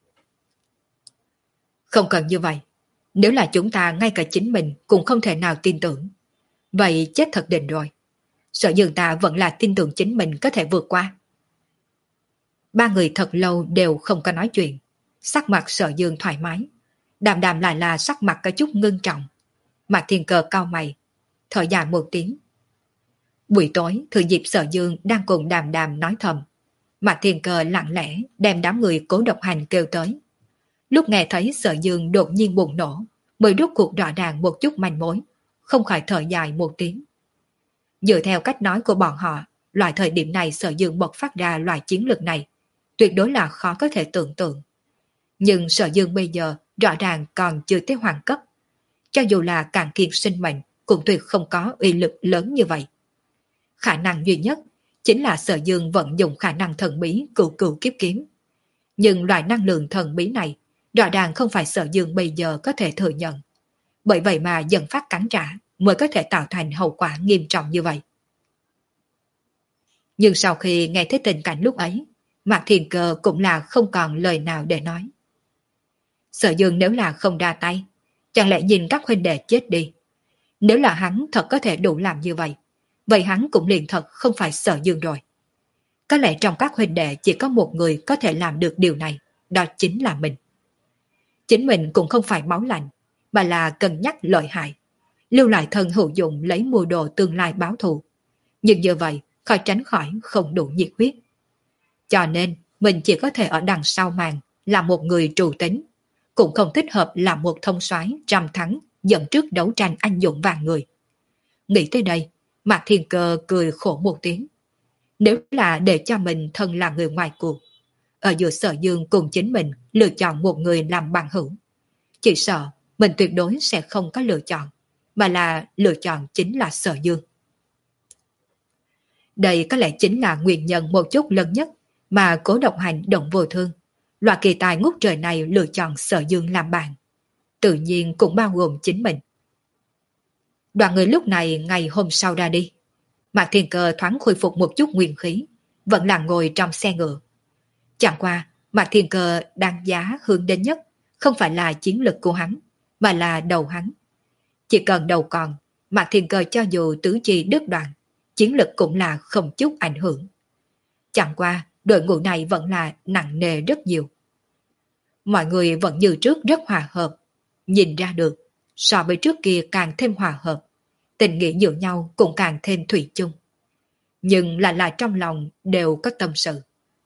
A: Không cần như vậy. Nếu là chúng ta ngay cả chính mình cũng không thể nào tin tưởng, vậy chết thật định rồi. Sở Dương ta vẫn là tin tưởng chính mình có thể vượt qua. Ba người thật lâu đều không có nói chuyện. Sắc mặt Sở Dương thoải mái. Đàm Đàm lại là sắc mặt có chút ngưng trọng. Mạc Thiên Cơ cau mày, thở dài một tiếng. Buổi tối, thừa dịp Sở Dương đang cùng Đàm Đàm nói thầm, Mạc Thiên Cơ lặng lẽ đem đám người Cố Độc Hành kêu tới. Lúc nghe thấy Sở Dương đột nhiên bùng nổ, mới rút cuộc rõ ràng một chút manh mối, không khỏi thở dài một tiếng. Dựa theo cách nói của bọn họ, loại thời điểm này Sở Dương bộc phát ra loại chiến lược này, tuyệt đối là khó có thể tưởng tượng. Nhưng Sở Dương bây giờ rõ ràng còn chưa tới hoàng cấp. Cho dù là cạn kiệt sinh mệnh, cũng tuyệt không có uy lực lớn như vậy. Khả năng duy nhất chính là Sở Dương vận dụng khả năng thần bí cửu cửu kiếp kiếm. Nhưng loại năng lượng thần bí này rõ ràng không phải Sở Dương bây giờ có thể thừa nhận. Bởi vậy mà dần phát cắn trả mới có thể tạo thành hậu quả nghiêm trọng như vậy. Nhưng sau khi nghe thấy tình cảnh lúc ấy, Mạc Thiên Cơ cũng là không còn lời nào để nói. Sở Dương nếu là không ra tay, chẳng lẽ nhìn các huynh đệ chết đi. Nếu là hắn thật có thể đủ làm như vậy, vậy hắn cũng liền thật không phải Sở Dương rồi. Có lẽ trong các huynh đệ chỉ có một người có thể làm được điều này, đó chính là mình. Chính mình cũng không phải máu lạnh, mà là cân nhắc lợi hại, lưu lại thân hữu dụng lấy mưu đồ tương lai báo thù. Nhưng như vậy, khỏi tránh khỏi không đủ nhiệt huyết. Cho nên, mình chỉ có thể ở đằng sau màn, là một người trù tính, cũng không thích hợp làm một thông soái trăm thắng, dẫn trước đấu tranh anh dũng vàng người. Nghĩ tới đây, Mạc Thiên Cơ cười khổ một tiếng. Nếu là để cho mình thân là người ngoài cuộc, ở giữa Sở Dương cùng chính mình lựa chọn một người làm bằng hữu, chỉ sợ mình tuyệt đối sẽ không có lựa chọn, mà là lựa chọn chính là Sở Dương. Đây có lẽ chính là nguyên nhân một chút lớn nhất mà Cố Độc Hành động vô thương, loại kỳ tài ngút trời này lựa chọn Sở Dương làm bạn. Tự nhiên cũng bao gồm chính mình. Đoàn người lúc này ngày hôm sau ra đi. Mạc Thiên Cơ thoáng khôi phục một chút nguyên khí, vẫn là ngồi trong xe ngựa. Chẳng qua, Mạc Thiên Cơ đáng giá hướng đến nhất, không phải là chiến lực của hắn, mà là đầu hắn. Chỉ cần đầu còn, Mạc Thiên Cơ cho dù tứ chi đứt đoạn, chiến lực cũng là không chút ảnh hưởng. Chẳng qua, đội ngũ này vẫn là nặng nề rất nhiều. Mọi người vẫn như trước rất hòa hợp, nhìn ra được, so với trước kia càng thêm hòa hợp, tình nghĩa giữa nhau cũng càng thêm thủy chung. Nhưng là lại trong lòng đều có tâm sự.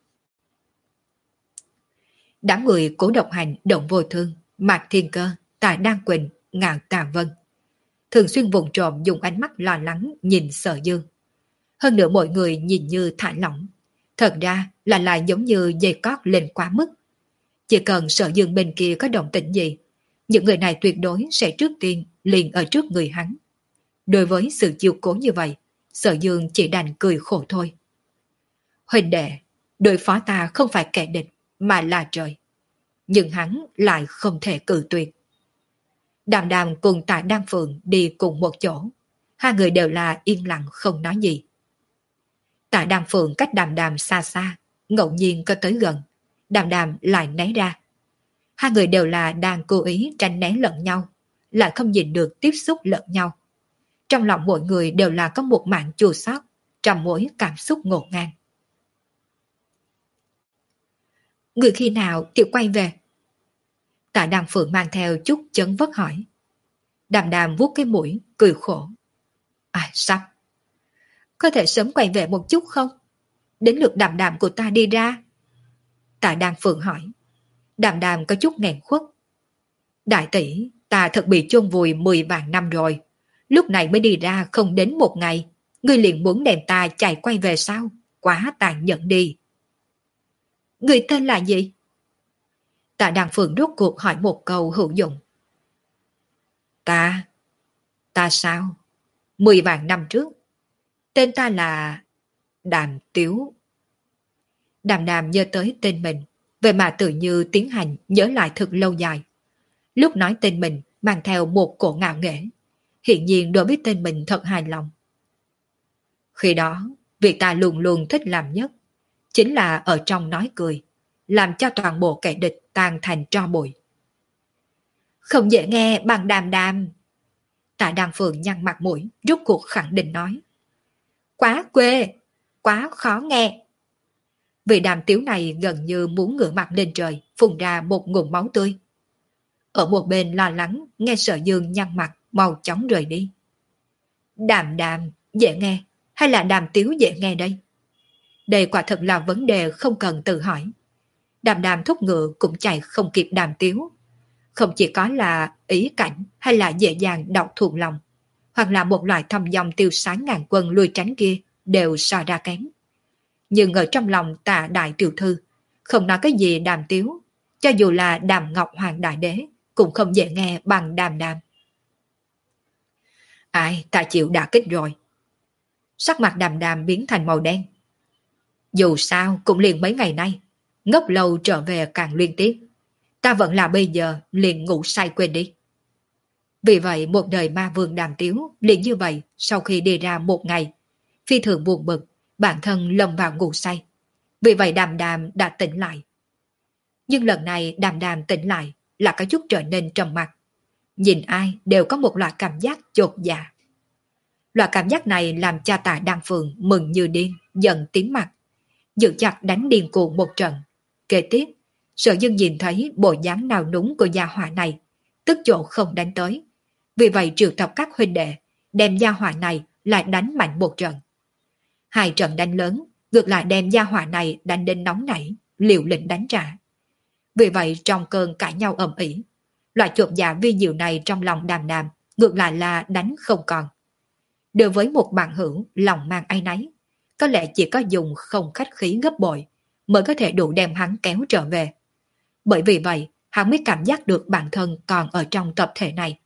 A: Đám người Cố Độc Hành, Động Vô Thương, Mạc Thiên Cơ, Tạ Đan Quỳnh, Ngạo Tà Vân thường xuyên vụng trộm dùng ánh mắt lo lắng nhìn Sở Dương. Hơn nữa mọi người nhìn như thả lỏng, thật ra là lại giống như dây cót lên quá mức. Chỉ cần Sở Dương bên kia có động tĩnh gì, những người này tuyệt đối sẽ trước tiên liền ở trước người hắn. Đối với sự chiều cố như vậy, Sở Dương chỉ đành cười khổ thôi. Huynh đệ, đối phó ta không phải kẻ địch mà là trời. Nhưng hắn lại không thể cự tuyệt. Đàm Đàm cùng Tạ Đan Phượng đi cùng một chỗ. Hai người đều là yên lặng không nói gì. Tạ Đan Phượng cách Đàm Đàm xa xa, ngẫu nhiên có tới gần. Đàm Đàm lại né ra. Hai người đều là đang cố ý tránh né lẫn nhau, lại không nhìn được tiếp xúc lẫn nhau. Trong lòng mỗi người đều là có một mảng chua xót, trong mỗi cảm xúc ngột ngang. Người khi nào thì quay về? Tạ Đan Phượng mang theo chút chấn vất hỏi. Đàm Đàm vuốt cái mũi, cười khổ. À sắp. Có thể sớm quay về một chút không? Đến lượt Đàm Đàm của ta đi ra. Tạ Đan Phượng hỏi. Đàm Đàm có chút nghẹn khuất. Đại tỷ, ta thật bị chôn vùi mười vạn năm rồi. Lúc này mới đi ra không đến một ngày. Ngươi liền muốn đem ta chạy quay về sao? Quá tàn nhẫn đi. Người tên là gì? Tạ Đan Phượng rốt cuộc hỏi một câu hữu dụng. Ta? Ta sao? Mười vạn năm trước. Tên ta là Đàm Tiếu. Đàm Đàm nhớ tới tên mình, vậy mà tự như tiến hành nhớ lại thật lâu dài. Lúc nói tên mình mang theo một cổ ngạo nghễ, hiện nhiên đối với tên mình thật hài lòng. Khi đó, việc ta luôn luôn thích làm nhất chính là ở trong nói cười, làm cho toàn bộ kẻ địch tan thành tro bụi. Không dễ nghe bằng Đàm Đàm. Tạ Đan Phượng nhăn mặt mũi, rốt cuộc khẳng định nói. Quá quê, quá khó nghe. Vị Đàm Tiếu này gần như muốn ngửa mặt lên trời, phun ra một ngụm máu tươi. Ở một bên lo lắng, nghe Sở Dương nhăn mặt, mau chóng rời đi. Đàm Đàm, dễ nghe, hay là Đàm Tiếu dễ nghe đây? Đây quả thật là vấn đề không cần tự hỏi. Đàm Đàm thúc ngựa cũng chạy không kịp Đàm Tiếu. Không chỉ có là ý cảnh hay là dễ dàng đọc thuộc lòng, hoặc là một loại thâm dòng tiêu sáng ngàn quân lui tránh kia đều so ra kém. Nhưng ở trong lòng Tạ đại tiểu thư, không nói cái gì Đàm Tiếu, cho dù là Đàm Ngọc Hoàng đại đế, cũng không dễ nghe bằng Đàm Đàm. Ai, ta chịu đả kích rồi. Sắc mặt Đàm Đàm biến thành màu đen. Dù sao cũng liền mấy ngày nay, ngốc lâu trở về càng liên tiếp. Ta vẫn là bây giờ liền ngủ say quên đi. Vì vậy một đời ma vương Đàm Tiếu liền như vậy sau khi đi ra một ngày, phi thường buồn bực, bản thân lầm vào ngủ say. Vì vậy Đàm Đàm đã tỉnh lại. Nhưng lần này Đàm Đàm tỉnh lại là có chút trở nên trầm mặc. Nhìn ai đều có một loại cảm giác chột dạ. Loại cảm giác này làm cho Tạ Đan Phượng mừng như điên, giận tím mặt, giữ chặt đánh điên cuồng một trận. Kế tiếp, Sở Dương nhìn thấy bộ dáng nào núng của gia hỏa này, tức chỗ không đánh tới. Vì vậy triệu tập các huynh đệ, đem gia hỏa này lại đánh mạnh một trận. Hai trận đánh lớn, ngược lại đem gia hỏa này đánh đến nóng nảy, liều lĩnh đánh trả. Vì vậy trong cơn cãi nhau ầm ĩ, loại chột dạ vi diệu này trong lòng Đàm Đàm ngược lại là đánh không còn. Đối với một bạn hữu lòng mang áy náy, có lẽ chỉ có dùng không khách khí gấp bội mới có thể đủ đem hắn kéo trở về. Bởi vì vậy, hắn mới cảm giác được bản thân còn ở trong tập thể này.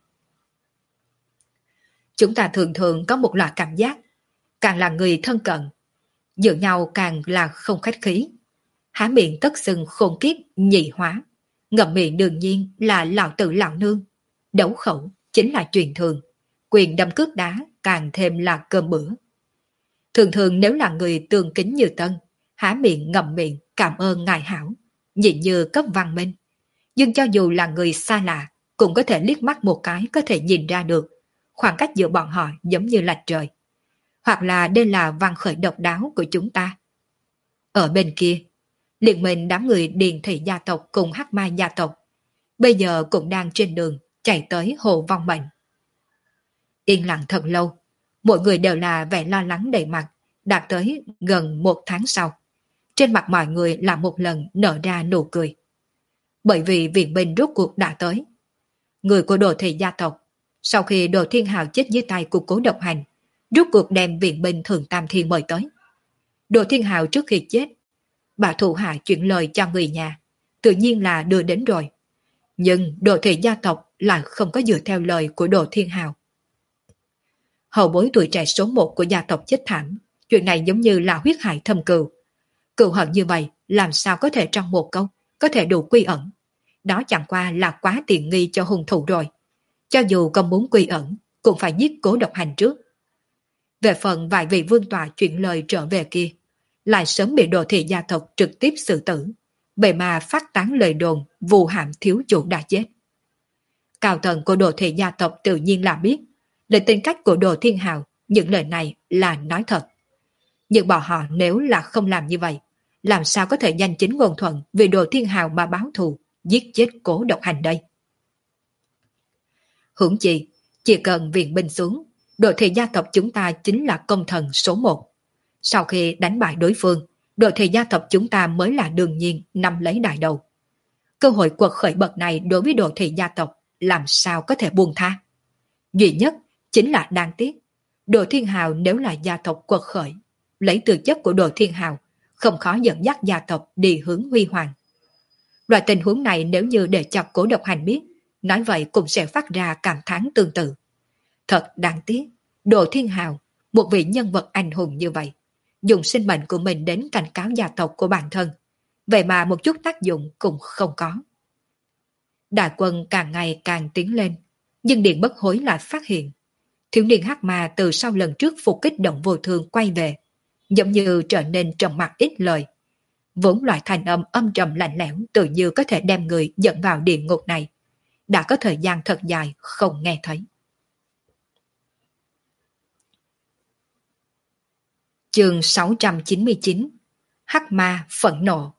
A: Chúng ta thường thường có một loại cảm giác, càng là người thân cận, giữ nhau càng là không khách khí. Há miệng tất xưng khôn kiếp nhị hóa, ngậm miệng đương nhiên là lão tử lão nương. Đấu khẩu chính là truyền thường, quyền đâm cước đá càng thêm là cơm bữa. Thường thường nếu là người tương kính như Tân, há miệng ngậm miệng cảm ơn ngài hảo, nhìn như cấp văn minh. Nhưng cho dù là người xa lạ, cũng có thể liếc mắt một cái có thể nhìn ra được, khoảng cách giữa bọn họ giống như lạch trời. Hoặc là đây là văn khởi độc đáo của chúng ta. Ở bên kia, liên minh đám người Điền Thị gia tộc cùng Hắc Mai gia tộc, bây giờ cũng đang trên đường chạy tới hồ vong mệnh. Yên lặng thật lâu, mọi người đều là vẻ lo lắng đầy mặt, đạt tới gần một tháng sau. Trên mặt mọi người là một lần nở ra nụ cười. Bởi vì viện binh rốt cuộc đã tới. Người của Đồ Thị gia tộc, sau khi Đồ Thiên Hào chết dưới tay của Cố Độc Hành, rốt cuộc đem viện binh Thường Tam Thiên mời tới. Đồ Thiên Hào trước khi chết, bà thủ hạ chuyển lời cho người nhà, tự nhiên là đưa đến rồi. Nhưng Đồ Thị gia tộc lại không có dựa theo lời của Đồ Thiên Hào. Hậu bối tuổi trẻ số một của gia tộc chết thảm, chuyện này giống như là huyết hại thâm cừu. Cừu hận như vậy làm sao có thể trong một câu có thể đủ quy ẩn. Đó chẳng qua là quá tiện nghi cho hung thủ rồi. Cho dù không muốn quy ẩn, cũng phải giết Cố Độc Hành trước. Về phần vài vị vương tọa chuyển lời trở về kia, lại sớm bị Đồ Thị gia tộc trực tiếp xử tử, vậy mà phát tán lời đồn vu hãm thiếu chủ đã chết. Cao tầng của Đồ Thị gia tộc tự nhiên là biết, để tính cách của Đồ Thiên Hào, những lời này là nói thật. Nhưng bọn họ nếu là không làm như vậy, làm sao có thể danh chính ngôn thuận vì Đồ Thiên Hào mà báo thù, giết chết Cố Độc Hành đây? Hưởng chi, chỉ cần viện binh xuống, Đồ Thị gia tộc chúng ta chính là công thần số một. Sau khi đánh bại đối phương, Đồ Thị gia tộc chúng ta mới là đương nhiên nắm lấy đại đầu. Cơ hội quật khởi bậc này đối với Đồ Thị gia tộc làm sao có thể buông tha? Duy nhất chính là đáng tiếc. Đồ Thiên Hào nếu là gia tộc quật khởi, lấy tư chất của Đồ Thiên Hào, không khó dẫn dắt gia tộc đi hướng huy hoàng. Loại tình huống này nếu như để cho Cố Độc Hành biết, nói vậy cũng sẽ phát ra cảm thán tương tự. Thật đáng tiếc, Đồ Thiên Hào, một vị nhân vật anh hùng như vậy, dùng sinh mệnh của mình đến cảnh cáo gia tộc của bản thân, vậy mà một chút tác dụng cũng không có. Đại quân càng ngày càng tiến lên, nhưng Điện Bất Hối lại phát hiện. Thiếu niên hắc ma từ sau lần trước phục kích Động Vô Thương quay về, giống như trở nên trầm mặc ít lời. Vốn loại thành âm âm trầm lạnh lẽo tự như có thể đem người dẫn vào địa ngục này. Đã có thời gian thật dài không nghe thấy. Chương sáu trăm chín mươi chín. Hắc ma phẫn nộ.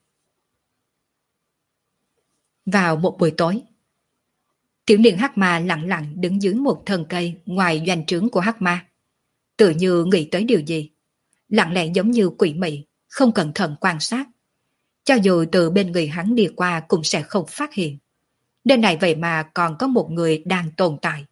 A: Vào một buổi tối, tiểu niên hắc ma lặng lặng đứng dưới một thân cây ngoài doanh trướng của hắc ma. Tự như nghĩ tới điều gì. Lặng lẽ giống như quỷ mị, không cẩn thận quan sát. Cho dù từ bên người hắn đi qua cũng sẽ không phát hiện. Nơi này vậy mà còn có một người đang tồn tại.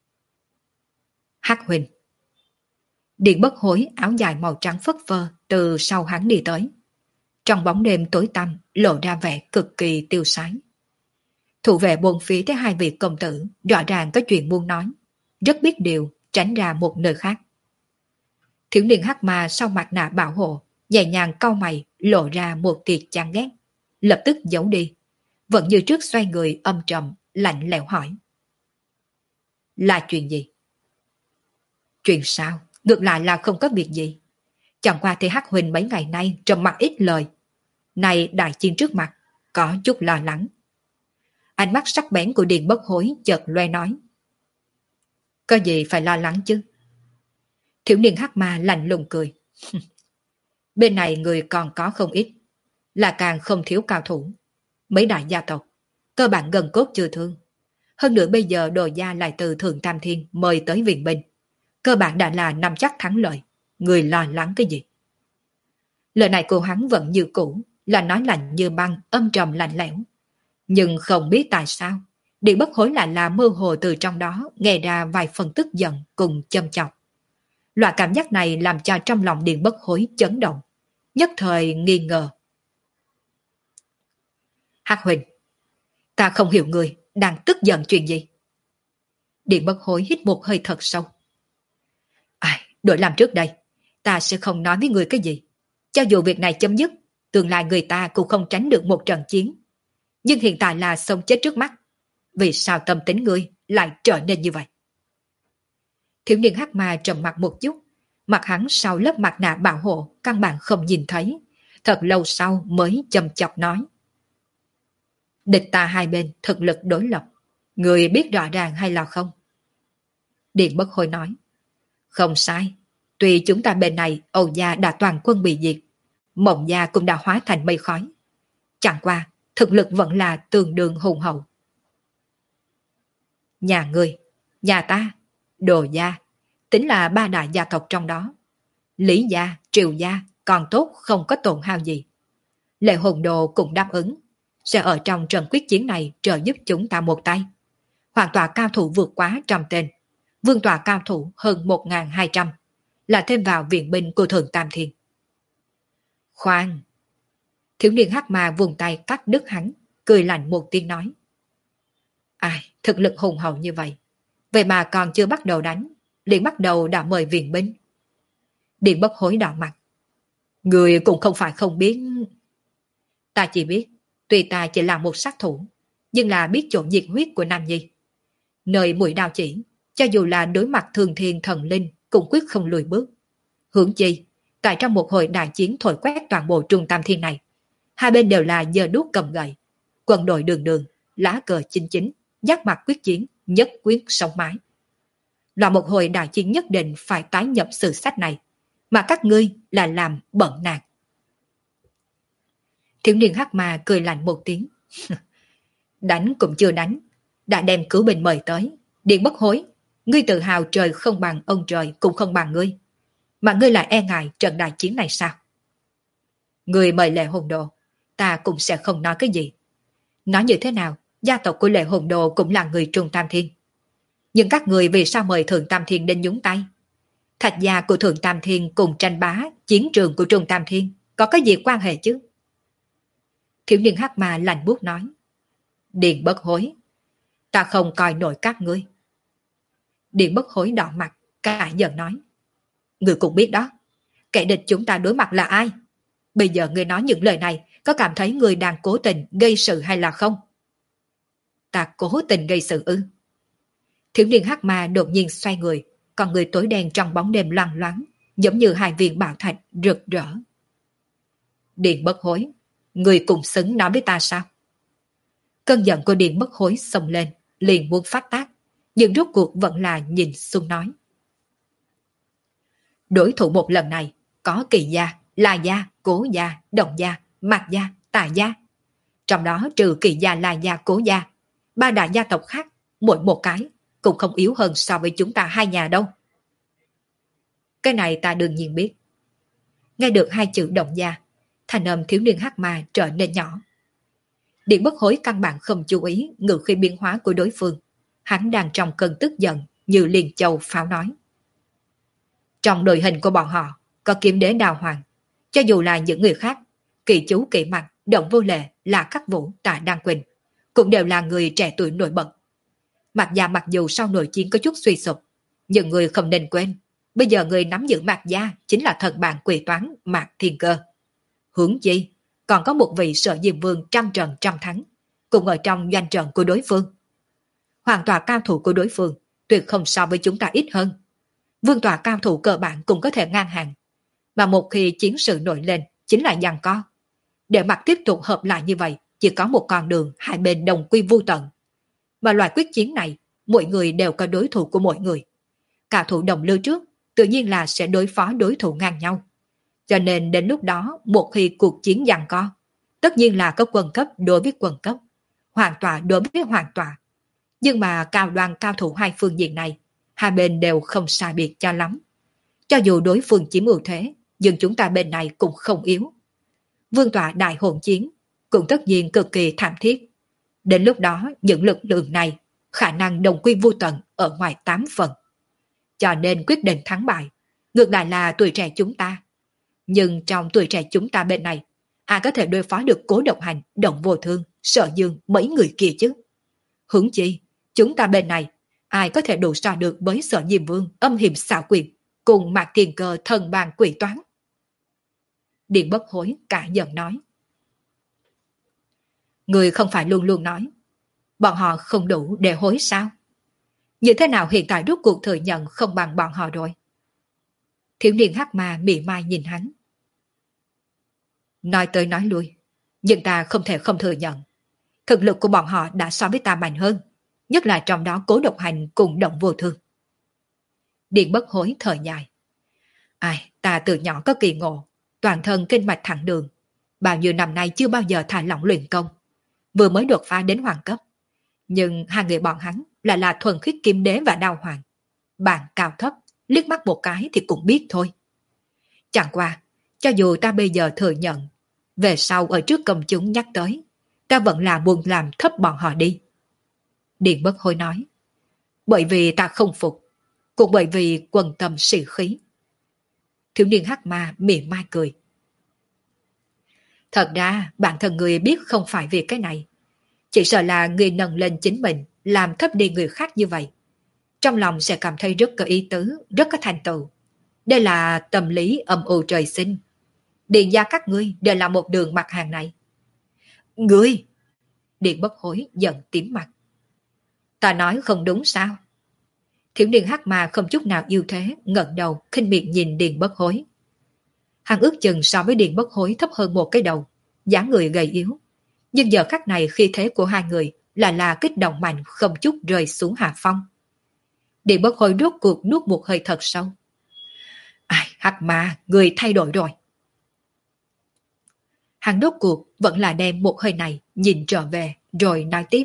A: Hắc Huỳnh. Điện Bất Hối áo dài màu trắng phất phơ từ sau hắn đi tới. Trong bóng đêm tối tăm lộ ra vẻ cực kỳ tiêu sái. Thủ vệ bốn phía thấy hai vị công tử rõ ràng có chuyện muốn nói, rất biết điều tránh ra một nơi khác. Thiếu niên hắc ma sau mặt nạ bảo hộ nhẹ nhàng cau mày lộ ra một tia chán ghét, lập tức giấu đi, vẫn như trước xoay người âm trầm lạnh lẽo hỏi: là chuyện gì? Chuyện sao? Ngược lại là không có việc gì. Chẳng qua thì Hắc Huỳnh mấy ngày nay trầm mặc ít lời, nay đại chiến trước mặt có chút lo lắng. Ánh mắt sắc bén của Điền Bất Hối chợt loe nói: có gì phải lo lắng chứ? Thiếu niên hắc ma lạnh lùng cười. Bên này người còn có không ít, là càng không thiếu cao thủ. Mấy đại gia tộc cơ bản gần cốt chưa thương. Hơn nữa bây giờ Đồ gia lại từ Thượng Tam Thiên mời tới viện binh, cơ bản đã là nắm chắc thắng lợi. Người lo lắng cái gì? Lời này của hắn vẫn như cũ, là nói lạnh như băng, âm trầm lạnh lẽo. Nhưng không biết tại sao, Điện Bất Hối lại là mơ hồ từ trong đó nghe ra vài phần tức giận cùng châm chọc. Loại cảm giác này làm cho trong lòng Điện Bất Hối chấn động, nhất thời nghi ngờ. Hắc Huỳnh, ta không hiểu người đang tức giận chuyện gì? Điện Bất Hối hít một hơi thật sâu. Ai, đổi làm trước đây, ta sẽ không nói với người cái gì. Cho dù việc này chấm dứt, tương lai người ta cũng không tránh được một trận chiến. Nhưng hiện tại là sống chết trước mắt. Vì sao tâm tính ngươi lại trở nên như vậy? Thiếu niên hắc ma trầm mặt một chút, mặt hắn sau lớp mặt nạ bảo hộ căn bản không nhìn thấy, thật lâu sau mới châm chọc nói: địch ta hai bên thực lực đối lập, người biết rõ ràng hay là không? Điện Bất Hối nói: không sai, tuy chúng ta bên này Âu gia đã toàn quân bị diệt, Mộng gia cũng đã hóa thành mây khói, chẳng qua thực lực vẫn là tương đương hùng hậu. Nhà ngươi, nhà ta, Đồ gia, tính là ba đại gia tộc trong đó. Lý gia, Triều gia, còn tốt không có tổn hao gì. Lệ Hồn Đồ cũng đáp ứng, sẽ ở trong trận quyết chiến này trợ giúp chúng ta một tay. Hoàng tọa cao thủ vượt quá trăm tên, vương tọa cao thủ hơn một nghìn hai trăm, là thêm vào viện binh của Thượng Tam Thiên. Khoan! Thiếu niên hắc ma vùng tay cắt đứt hắn, cười lạnh một tiếng nói. Ai, thực lực hùng hậu như vậy, vậy mà còn chưa bắt đầu đánh, liền bắt đầu đã mời viện binh. Điện Bất Hối đỏ mặt. Người cũng không phải không biết. Ta chỉ biết, tuy ta chỉ là một sát thủ, nhưng là biết chỗ nhiệt huyết của Nam Nhi. Nơi mũi đao chỉ, cho dù là đối mặt thường thiên thần linh, cũng quyết không lùi bước. Hướng chi, tại trong một hồi đại chiến thổi quét toàn bộ Trung Tam Thiên này, hai bên đều là giơ đuốc cầm gậy, quân đội đường đường, lá cờ chinh chính, giác mặt quyết chiến, nhất quyết sống mái. Là một hồi đại chiến nhất định phải tái nhập sử sách này, mà các ngươi là làm bận nạt. Thiếu niên hắc ma cười lạnh một tiếng. Đánh cũng chưa đánh, đã đem cứu binh mời tới. Điện Bất Hối, ngươi tự hào trời không bằng ông trời cũng không bằng ngươi, mà ngươi lại e ngại trận đại chiến này sao? Ngươi mời Lệ Hồn Đồ, ta cũng sẽ không nói cái gì. Nói như thế nào, gia tộc của Lệ Hồn Đồ cũng là người Trung Tam Thiên. Nhưng các người vì sao mời Thượng Tam Thiên đến nhúng tay? Thạch gia của Thượng Tam Thiên cùng tranh bá chiến trường của Trung Tam Thiên có cái gì quan hệ chứ? Thiếu niên hắc ma lạnh buốt nói. Điện Bất Hối, ta không coi nổi các ngươi. Điện Bất Hối đỏ mặt, cả giận nói. Ngươi cũng biết đó, kẻ địch chúng ta đối mặt là ai? Bây giờ ngươi nói những lời này, có cảm thấy ngươi đang cố tình gây sự hay là không? Ta cố tình gây sự ư? Thiếu niên hắc ma đột nhiên xoay người, còn người tối đen trong bóng đêm loang loáng, giống như hai viên bảo thạch rực rỡ. Điện Bất Hối, người cùng xứng nói với ta sao? Cơn giận của Điện Bất Hối xông lên, liền muốn phát tác, nhưng rốt cuộc vẫn là nhìn xung nói. Đối thủ một lần này có Kỳ gia, La gia, Cố gia, Động gia, Mạc gia, Tà gia. Trong đó trừ Kỳ gia, La gia, Cố gia, ba đại gia tộc khác, mỗi một cái cũng không yếu hơn so với chúng ta hai nhà đâu. Cái này ta đương nhiên biết. Nghe được hai chữ Động gia, thành âm thiếu niên hắc ma trở nên nhỏ. Điện Bất Hối căn bản không chú ý ngự khí biến hóa của đối phương. Hắn đang trong cơn tức giận như liền châu pháo nói. Trong đội hình của bọn họ có Kiếm Đế Đào Hoàng. Cho dù là những người khác, Kỳ Chú, Kỳ Mặt, Động Vô Lệ, là Khắc Vũ, Tạ Đăng Quỳnh, cũng đều là người trẻ tuổi nổi bật. Mạc gia mặc dù sau nội chiến có chút suy sụp, nhưng người không nên quên, bây giờ người nắm giữ Mạc gia chính là thần bạn quỷ toán Mạc Thiên Cơ. Hướng chi, còn có một vị Sở Diêm Vương trăm trận trăm thắng, cùng ở trong doanh trận của đối phương. Hoàng tòa cao thủ của đối phương tuyệt không so với chúng ta ít hơn. Vương tòa cao thủ cơ bản cũng có thể ngang hàng, mà một khi chiến sự nổi lên chính là giằng co. Để mặt tiếp tục hợp lại như vậy, chỉ có một con đường hai bên đồng quy vu tận. Mà loại quyết chiến này, mỗi người đều có đối thủ của mỗi người. Cao thủ đồng lưu trước, tự nhiên là sẽ đối phó đối thủ ngang nhau. Cho nên đến lúc đó, một khi cuộc chiến giằng co, tất nhiên là có quân cấp đối với quân cấp, hoàng tọa đối với hoàng tọa. Nhưng mà cao đoan cao thủ hai phương diện này, hai bên đều không sai biệt cho lắm. Cho dù đối phương chiếm ưu thế, nhưng chúng ta bên này cũng không yếu. Vương tọa đại hỗn chiến cũng tất nhiên cực kỳ thảm thiết. Đến lúc đó, những lực lượng này khả năng đồng quy vô tận ở ngoài tám phần. Cho nên quyết định thắng bại, ngược lại là tuổi trẻ chúng ta. Nhưng trong tuổi trẻ chúng ta bên này, ai có thể đối phó được Cố Độc Hành, Động Vô Thương, Sở Dương mấy người kia chứ? Hướng chi, chúng ta bên này, ai có thể đủ so được với Sở Diêm Vương, âm hiểm xảo quyệt, cùng Mạc Kiền Cơ thần bàn quỷ toán? Điện Bất Hối cả giận nói. Người không phải luôn luôn nói, bọn họ không đủ để hối sao? Như thế nào hiện tại rút cuộc thừa nhận không bằng bọn họ rồi? Thiếu niên hắc ma mỉa mai nhìn hắn. Nói tới nói lui, nhưng ta không thể không thừa nhận. Thực lực của bọn họ đã so với ta mạnh hơn, nhất là trong đó Cố Độc Hành cùng Động Vô Thương. Điện Bất Hối thở dài. Ai, ta từ nhỏ có kỳ ngộ, toàn thân kinh mạch thẳng đường, bao nhiêu năm nay chưa bao giờ thả lỏng luyện công, vừa mới đột phá đến hoàng cấp. Nhưng hai người bọn hắn lại là thuần khiết kim đế và đao hoàng. Bạn cao thấp, liếc mắt một cái thì cũng biết thôi. Chẳng qua, cho dù ta bây giờ thừa nhận, về sau ở trước công chúng nhắc tới, ta vẫn là muốn làm thấp bọn họ đi. Điền Bất Hối nói, bởi vì ta không phục, cũng bởi vì quần tâm sĩ khí. Thiếu niên hắc ma mỉm mai cười. Thật ra bản thân người biết không phải vì cái này, chỉ sợ là người nâng lên chính mình, làm thấp đi người khác như vậy. Trong lòng sẽ cảm thấy rất có ý tứ, rất có thành tựu. Đây là tâm lý âm u trời sinh. Điền gia các ngươi đều là một đường mặt hàng này. Ngươi! Điền Bất Hối giận tím mặt. Ta nói không đúng sao? Thiếu niên hắc ma không chút nào yêu thế, ngẩng đầu, khinh miệt nhìn Điền Bất Hối. Hắn ước chừng so với Điền Bất Hối thấp hơn một cái đầu, dáng người gầy yếu. Nhưng giờ khắc này khi thế của hai người là là kích động mạnh không chút rơi xuống hạ phong. Điền Bất Hối rốt cuộc nuốt một hơi thật sâu. Ai, hắc ma, người thay đổi rồi. Hắn rốt cuộc vẫn là đem một hơi này nhìn trở về rồi nói tiếp.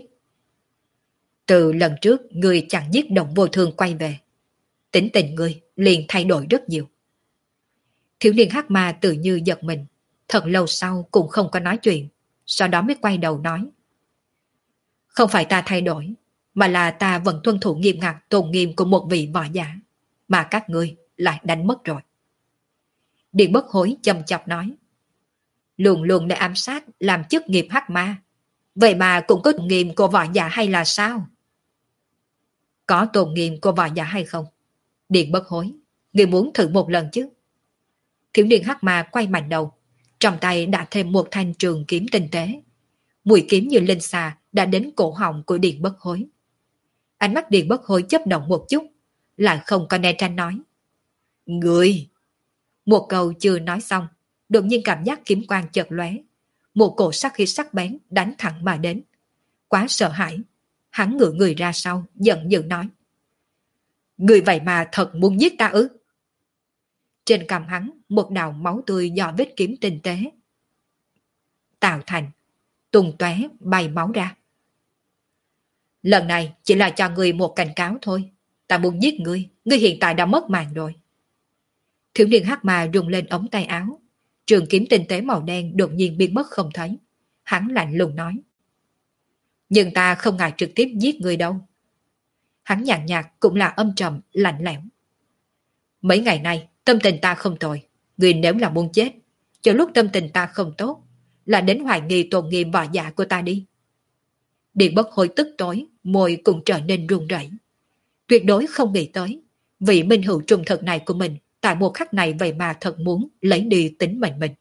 A: Từ lần trước người chẳng giết Động Vô Thương quay về, tính tình người liền thay đổi rất nhiều. Thiếu niên hắc ma tự như giật mình, thật lâu sau cũng không có nói chuyện, sau đó mới quay đầu nói. Không phải ta thay đổi, mà là ta vẫn tuân thủ nghiêm ngặt tôn nghiêm của một vị võ giả, mà các ngươi lại đánh mất rồi. Điền Bất Hối châm chọc nói. Luôn luôn để ám sát làm chức nghiệp hắc ma, vậy mà cũng có tôn nghiêm của võ giả hay là sao? Có tôn nghiêm của võ giả hay không? Điền Bất Hối, người muốn thử một lần chứ? Thiếu niên hắc ma quay mạnh đầu, trong tay đã thêm một thanh trường kiếm tinh tế. Mũi kiếm như linh xà đã đến cổ họng của Điền Bất Hối. Ánh mắt Điền Bất Hối chớp động một chút, lại không có né tránh nói. Người! Một câu chưa nói xong, đột nhiên cảm giác kiếm quang chợt lóe, một cổ sắc khí sắc bén đánh thẳng mà đến. Quá sợ hãi, hắn ngửa người ra sau, giận dữ nói. Người vậy mà thật muốn giết ta ư? Trên cằm hắn, một đạo máu tươi do vết kiếm tinh tế tạo thành, tung tóe bay máu ra. Lần này chỉ là cho người một cảnh cáo thôi. Ta muốn giết ngươi, ngươi hiện tại đã mất mạng rồi. Thiếu niên hắc ma rung lên ống tay áo, trường kiếm tinh tế màu đen đột nhiên biến mất không thấy. Hắn lạnh lùng nói. Nhưng ta không ngại trực tiếp giết ngươi đâu. Hắn nhàn nhạt cũng là âm trầm, lạnh lẽo. Mấy ngày nay, tâm tình ta không tồi. Ngươi nếu là muốn chết, cho lúc tâm tình ta không tốt, là đến hoài nghi tôn nghiêm võ giả của ta đi. Điền Bất Hối tức tối, môi cũng trở nên run rẩy. Tuyệt đối không nghĩ tới, vị minh hữu trung thực này của mình, tại một khắc này vậy mà thật muốn lấy đi tính mệnh mình.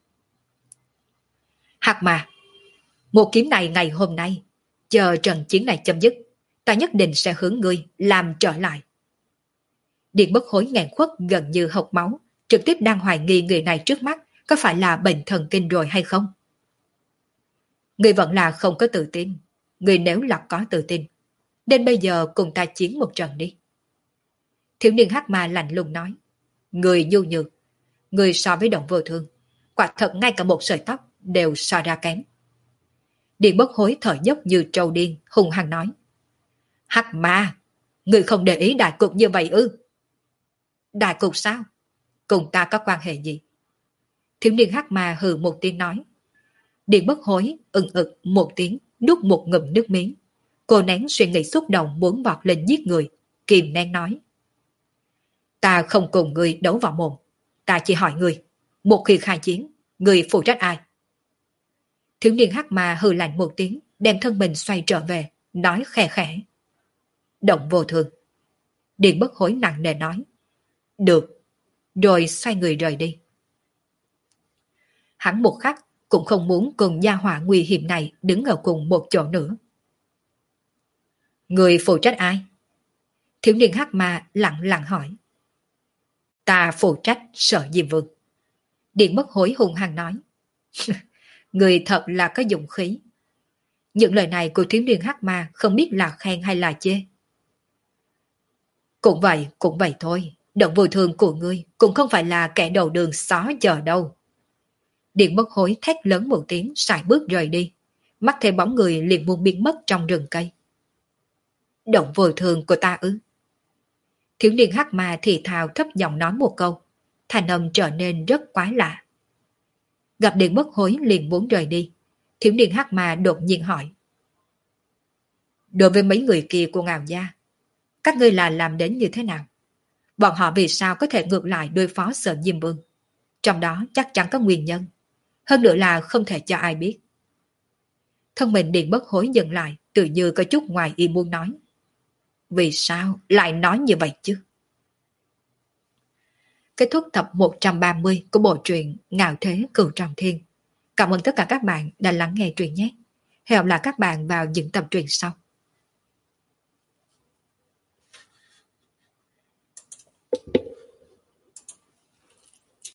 A: Hắc ma, một kiếm này ngày hôm nay, chờ trận chiến này chấm dứt, ta nhất định sẽ hướng ngươi làm trở lại. Điền Bất Hối nghẹn khuất gần như hộc máu, trực tiếp đang hoài nghi người này trước mắt có phải là bệnh thần kinh rồi hay không. Ngươi vẫn là không có tự tin. Ngươi nếu là có tự tin, đến bây giờ cùng ta chiến một trận đi. Thiếu niên hắc ma lạnh lùng nói. Ngươi nhu nhược, ngươi so với Động Vô Thương, quả thật ngay cả một sợi tóc đều so ra kém. Điền Bất Hối thở dốc như trâu điên, hung hăng nói. Hắc ma, ngươi không để ý đại cục như vậy ư? Đại cục sao? Cùng ta có quan hệ gì? Thiếu niên hắc ma hừ một tiếng nói. Điền Bất Hối ừng ực một tiếng, nuốt một ngụm nước miếng. Cô nén suy nghĩ xúc động muốn vọt lên giết người, kìm nén nói. Ta không cùng người đấu vào mồm, ta chỉ hỏi người, một khi khai chiến, người phụ trách ai? Thiếu niên hắc ma hừ lạnh một tiếng, đem thân mình xoay trở về, nói khẽ khẽ. Động Vô Thương. Điền Bất Hối nặng nề nói. Được, rồi xoay người rời đi. Hắn một khắc cũng không muốn cùng gia hỏa nguy hiểm này đứng ở cùng một chỗ nữa. Người phụ trách ai? Thiếu niên hắc ma lặng lặng hỏi. Ta phụ trách Sở Diêm Vương. Điền Bất Hối hung hăng nói. Người thật là có dụng khí. Những lời này của thiếu niên hắc ma không biết là khen hay là chê. Cũng vậy, cũng vậy thôi. Động Vô Thương của ngươi cũng không phải là kẻ đầu đường xó chờ đâu. Điền Bất Hối thét lớn một tiếng, sải bước rời đi. Mắt thấy bóng người liền muốn biến mất trong rừng cây. động vô thường của ta ư? Thiếu niên hắc ma thì thào thấp giọng nói một câu, thanh âm trở nên rất quái lạ. Gặp Điện Bất Hối liền muốn rời đi. Thiếu niên hắc ma đột nhiên hỏi. Đối với mấy người kia của Ngạo gia, các ngươi là làm đến như thế nào? Bọn họ vì sao có thể ngược lại đối phó Sở Diêm Vương? Trong đó chắc chắn có nguyên nhân. Hơn nữa là không thể cho ai biết. Thân mình Điện Bất Hối dừng lại, tự như có chút ngoài ý muốn nói. Vì sao lại nói như vậy chứ? Kết thúc tập một trăm ba mươi của bộ truyện Ngạo Thế Cửu Trọng Thiên. Cảm ơn tất cả các bạn đã lắng nghe truyện nhé. Hẹn gặp lại các bạn vào những tập truyện sau.